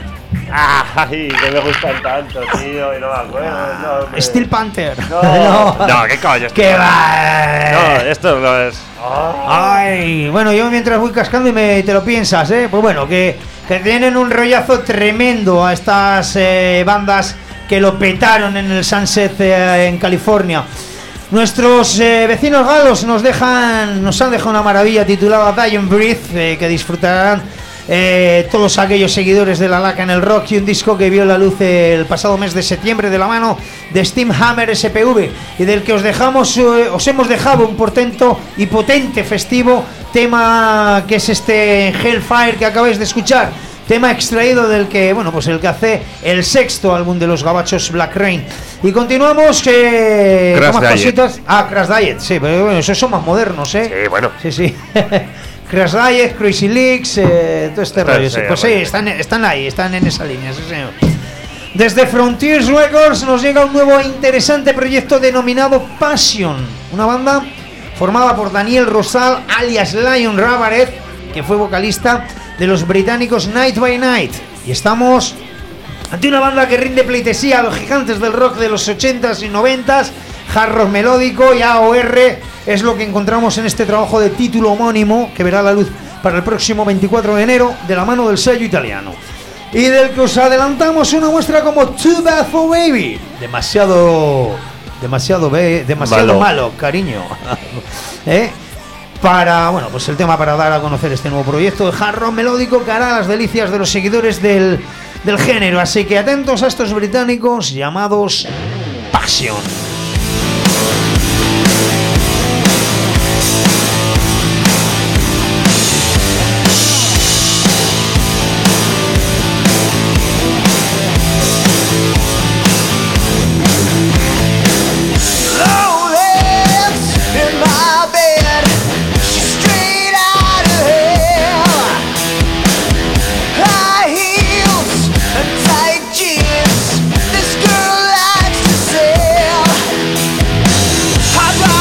¡Ay, que me gustan tanto, tío! Y no me acuerdo. No, Steel Panther. No, ¿qué coño? ¿Qué va? No, esto no es... Ay, bueno, yo mientras voy cascando y te lo piensas, pues bueno, que tienen un rollazo tremendo a estas bandas que lo petaron en el Sunset en California. Nuestros vecinos galos nos han dejado una maravilla titulada Die and Breathe, que disfrutarán todos aquellos seguidores de La Laca en el Rock, y un disco que vio la luz el pasado mes de septiembre de la mano de Steamhammer SPV, y del que os hemos dejado un portento y potente festivo tema, que es este Hellfire que acabáis de escuchar, tema extraído del que, bueno, pues el que hace el sexto álbum de los gabachos Black Rain. Y continuamos que Crash más Diet. cositas. Crash Diet, sí, pero bueno, esos son más modernos, Sí, bueno. Sí. Crash Diet, Crazy Leaks, todo este rollo. Sí, pues sí, están en esa línea, sí, señor. Desde Frontiers Records nos llega un nuevo e interesante proyecto denominado Passion, una banda formada por Daniel Rosal, alias Lion Rabaret, que fue vocalista de los británicos Night by Night. Y estamos ante una banda que rinde pleitesía a los gigantes del rock de los 80s y 90s, hard rock melódico y AOR. Es lo que encontramos en este trabajo de título homónimo, que verá la luz para el próximo 24 de enero de la mano del sello italiano, y del que os adelantamos una muestra como Too Bad for Baby. Demasiado malo, cariño. Para, bueno, pues el tema para dar a conocer este nuevo proyecto de hard rock melódico que hará las delicias de los seguidores del género. Así que atentos a estos británicos llamados Passion. This girl likes to sell.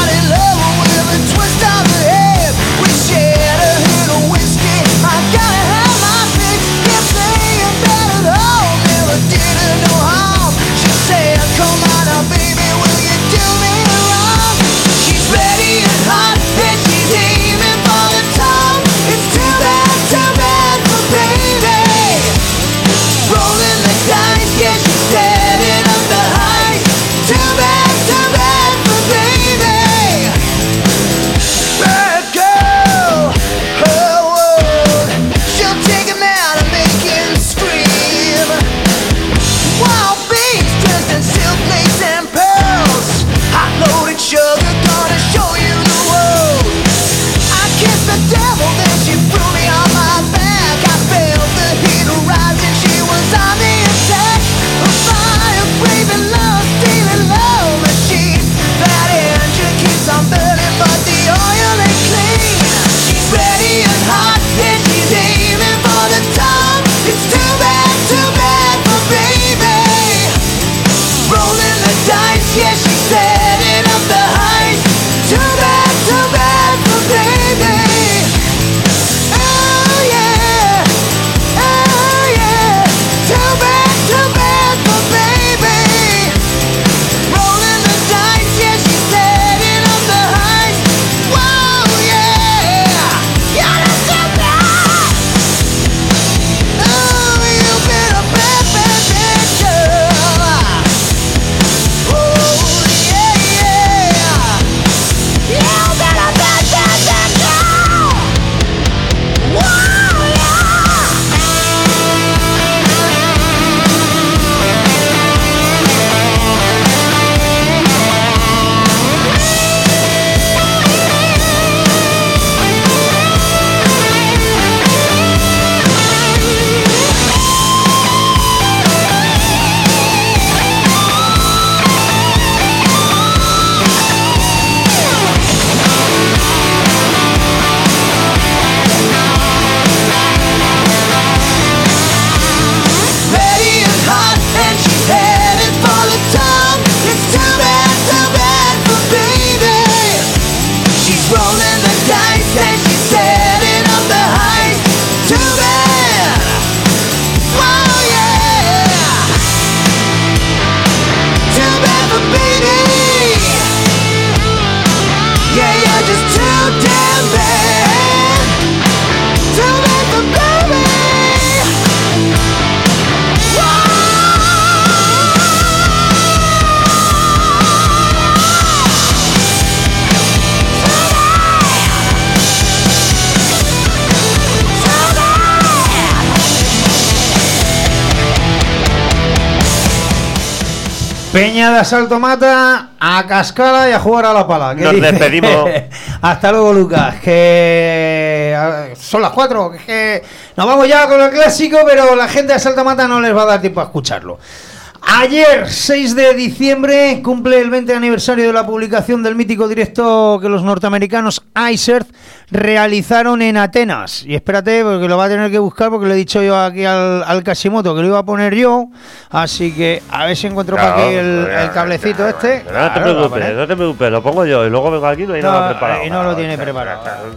Peña de Asalto Mata, a cascada y a jugar a la pala. Nos despedimos. Hasta luego, Lucas. Que son las 4. Que nos vamos ya con el clásico, pero la gente de Asalto Mata no les va a dar tiempo a escucharlo. Ayer, 6 de diciembre, cumple el 20 aniversario de la publicación del mítico directo que los norteamericanos Ice realizaron en Atenas. Y espérate, porque lo va a tener que buscar, porque le he dicho yo aquí al Casimoto que lo iba a poner yo. Así que a ver si encuentro para aquí el cablecito este. No te preocupes, lo pongo yo. Y luego vengo aquí y no hay nada preparado. Y no lo tiene preparado.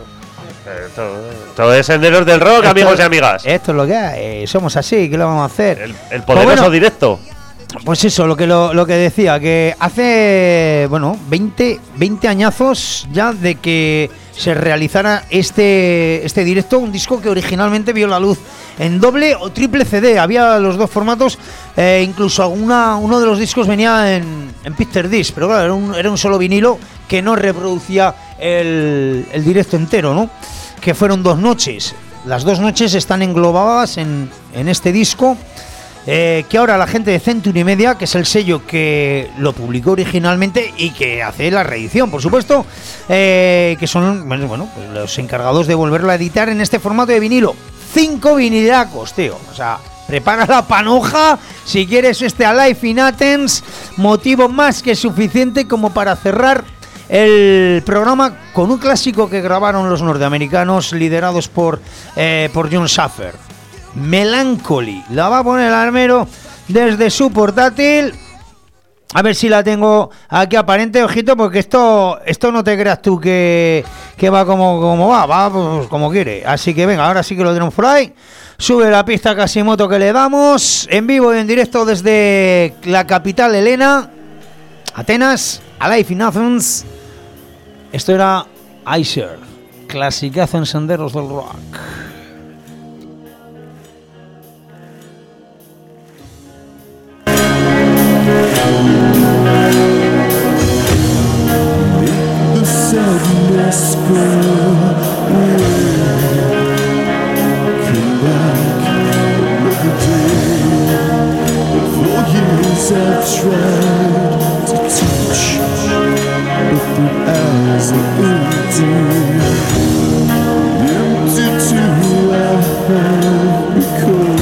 Esto es Senderos del Rock, amigos y amigas. Esto es lo que hay. Somos así, ¿qué lo vamos a hacer? El poderoso directo. Pues eso, lo que decía, que hace 20 añazos ya de que se realizara este directo, un disco que originalmente vio la luz en doble o triple CD, había los dos formatos, incluso uno de los discos venía en Picture Disc, pero claro, era un solo vinilo que no reproducía el directo entero, ¿no? Que fueron 2 noches, las 2 noches están englobadas en este disco. Que ahora la gente de Century Media, que es el sello que lo publicó originalmente y que hace la reedición, por supuesto, que son pues los encargados de volverlo a editar en este formato de vinilo. 5 vinilacos, tío. O sea, prepara la panoja si quieres este Alive in Athens, motivo más que suficiente como para cerrar el programa con un clásico que grabaron los norteamericanos liderados por John Schaffer. Melancholy, la va a poner el armero desde su portátil. A ver si la tengo aquí aparente, ojito, porque esto no te creas tú que va como va pues como quiere. Así que venga, ahora sí que lo tenemos por ahí. Sube la pista Casimoto que le damos en vivo y en directo desde la capital helena, Atenas, Alive in Athens. Esto era Icer, clasicazo en Senderos del Rock. Sadness grow away. Come back another day. For years I've tried to teach, but the eyes are empty. Empty too I have become.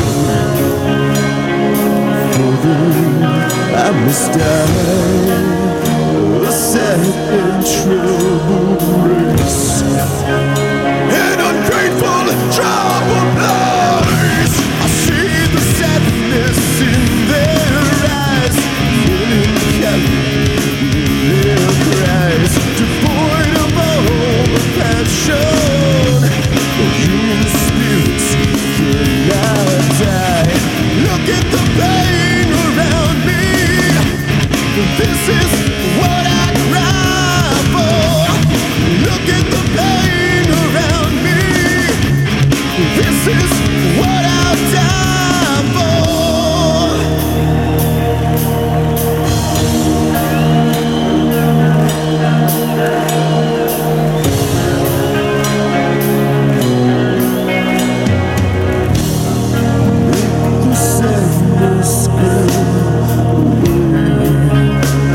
For them I must die. A sad and troubled race, an ungrateful troubled place. I see the sadness in their eyes, melancholy in their cries, devoid of all passion. The human spirits cannot die. Look at the pain around me. This is what I cry for. Look at the pain around me. This is what I'll die for. The sadness go away.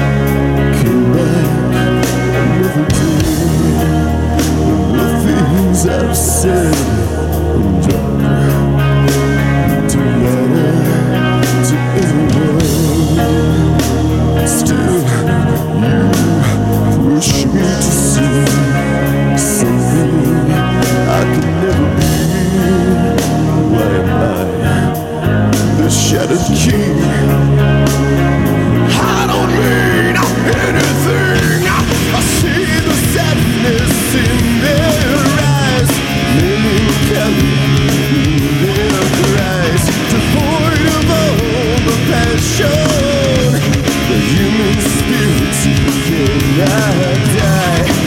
I've said and done to matter to anyone. Still, you push me to see something I could never be. Why am I the shattered king? I don't mean anything. I see the sadness in their eyes, melancholy in their cries, devoid of all the passion. The human spirit cannot die.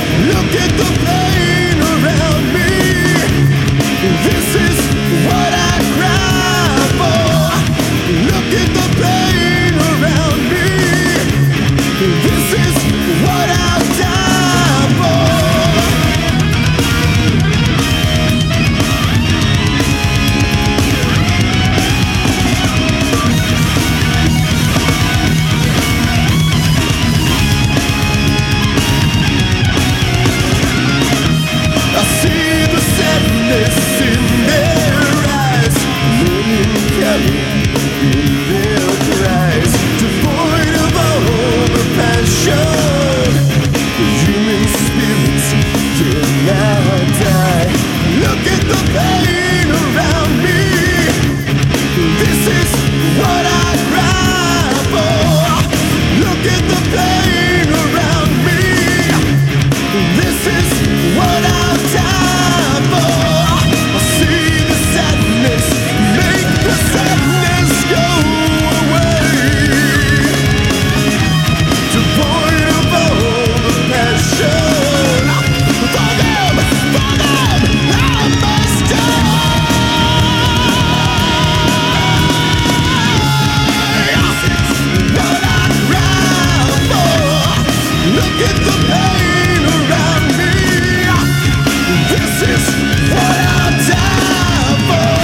Look at the pain around me. This is what I'll die for.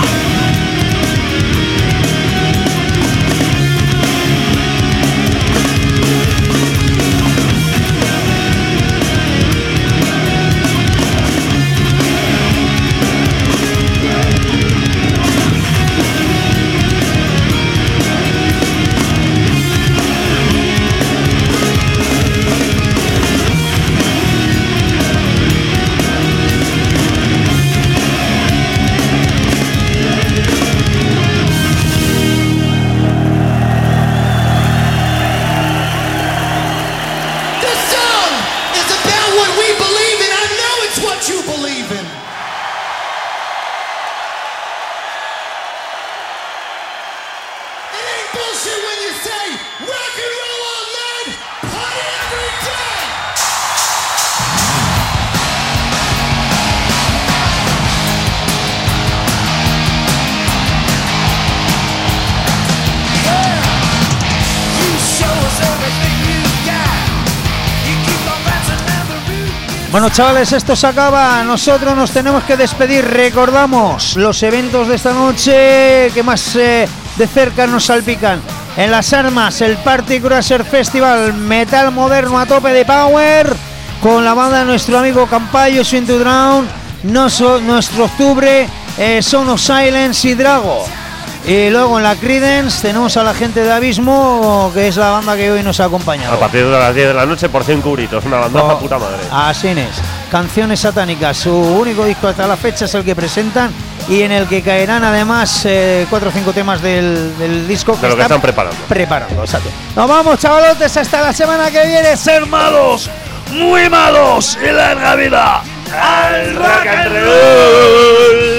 Bueno, chavales, esto se acaba. Nosotros nos tenemos que despedir. Recordamos los eventos de esta noche que más de cerca nos salpican. En Las Armas, el Party Crusher Festival, metal moderno a tope de power, con la banda de nuestro amigo Campayo, Swing to Drown. Nuestro octubre, Son of Silence y Drago. Y luego en la Creedence tenemos a la gente de Abismo, que es la banda que hoy nos ha acompañado. A partir de las 10 de la noche por 5 euritos, una bandaza puta madre. Así es. Canciones Satánicas, su único disco hasta la fecha es el que presentan y en el que caerán además 4 o 5 temas del disco de lo que están preparando. Exacto. Nos vamos, chavalotes, hasta la semana que viene. Ser malos, muy malos y larga vida al rock and roll.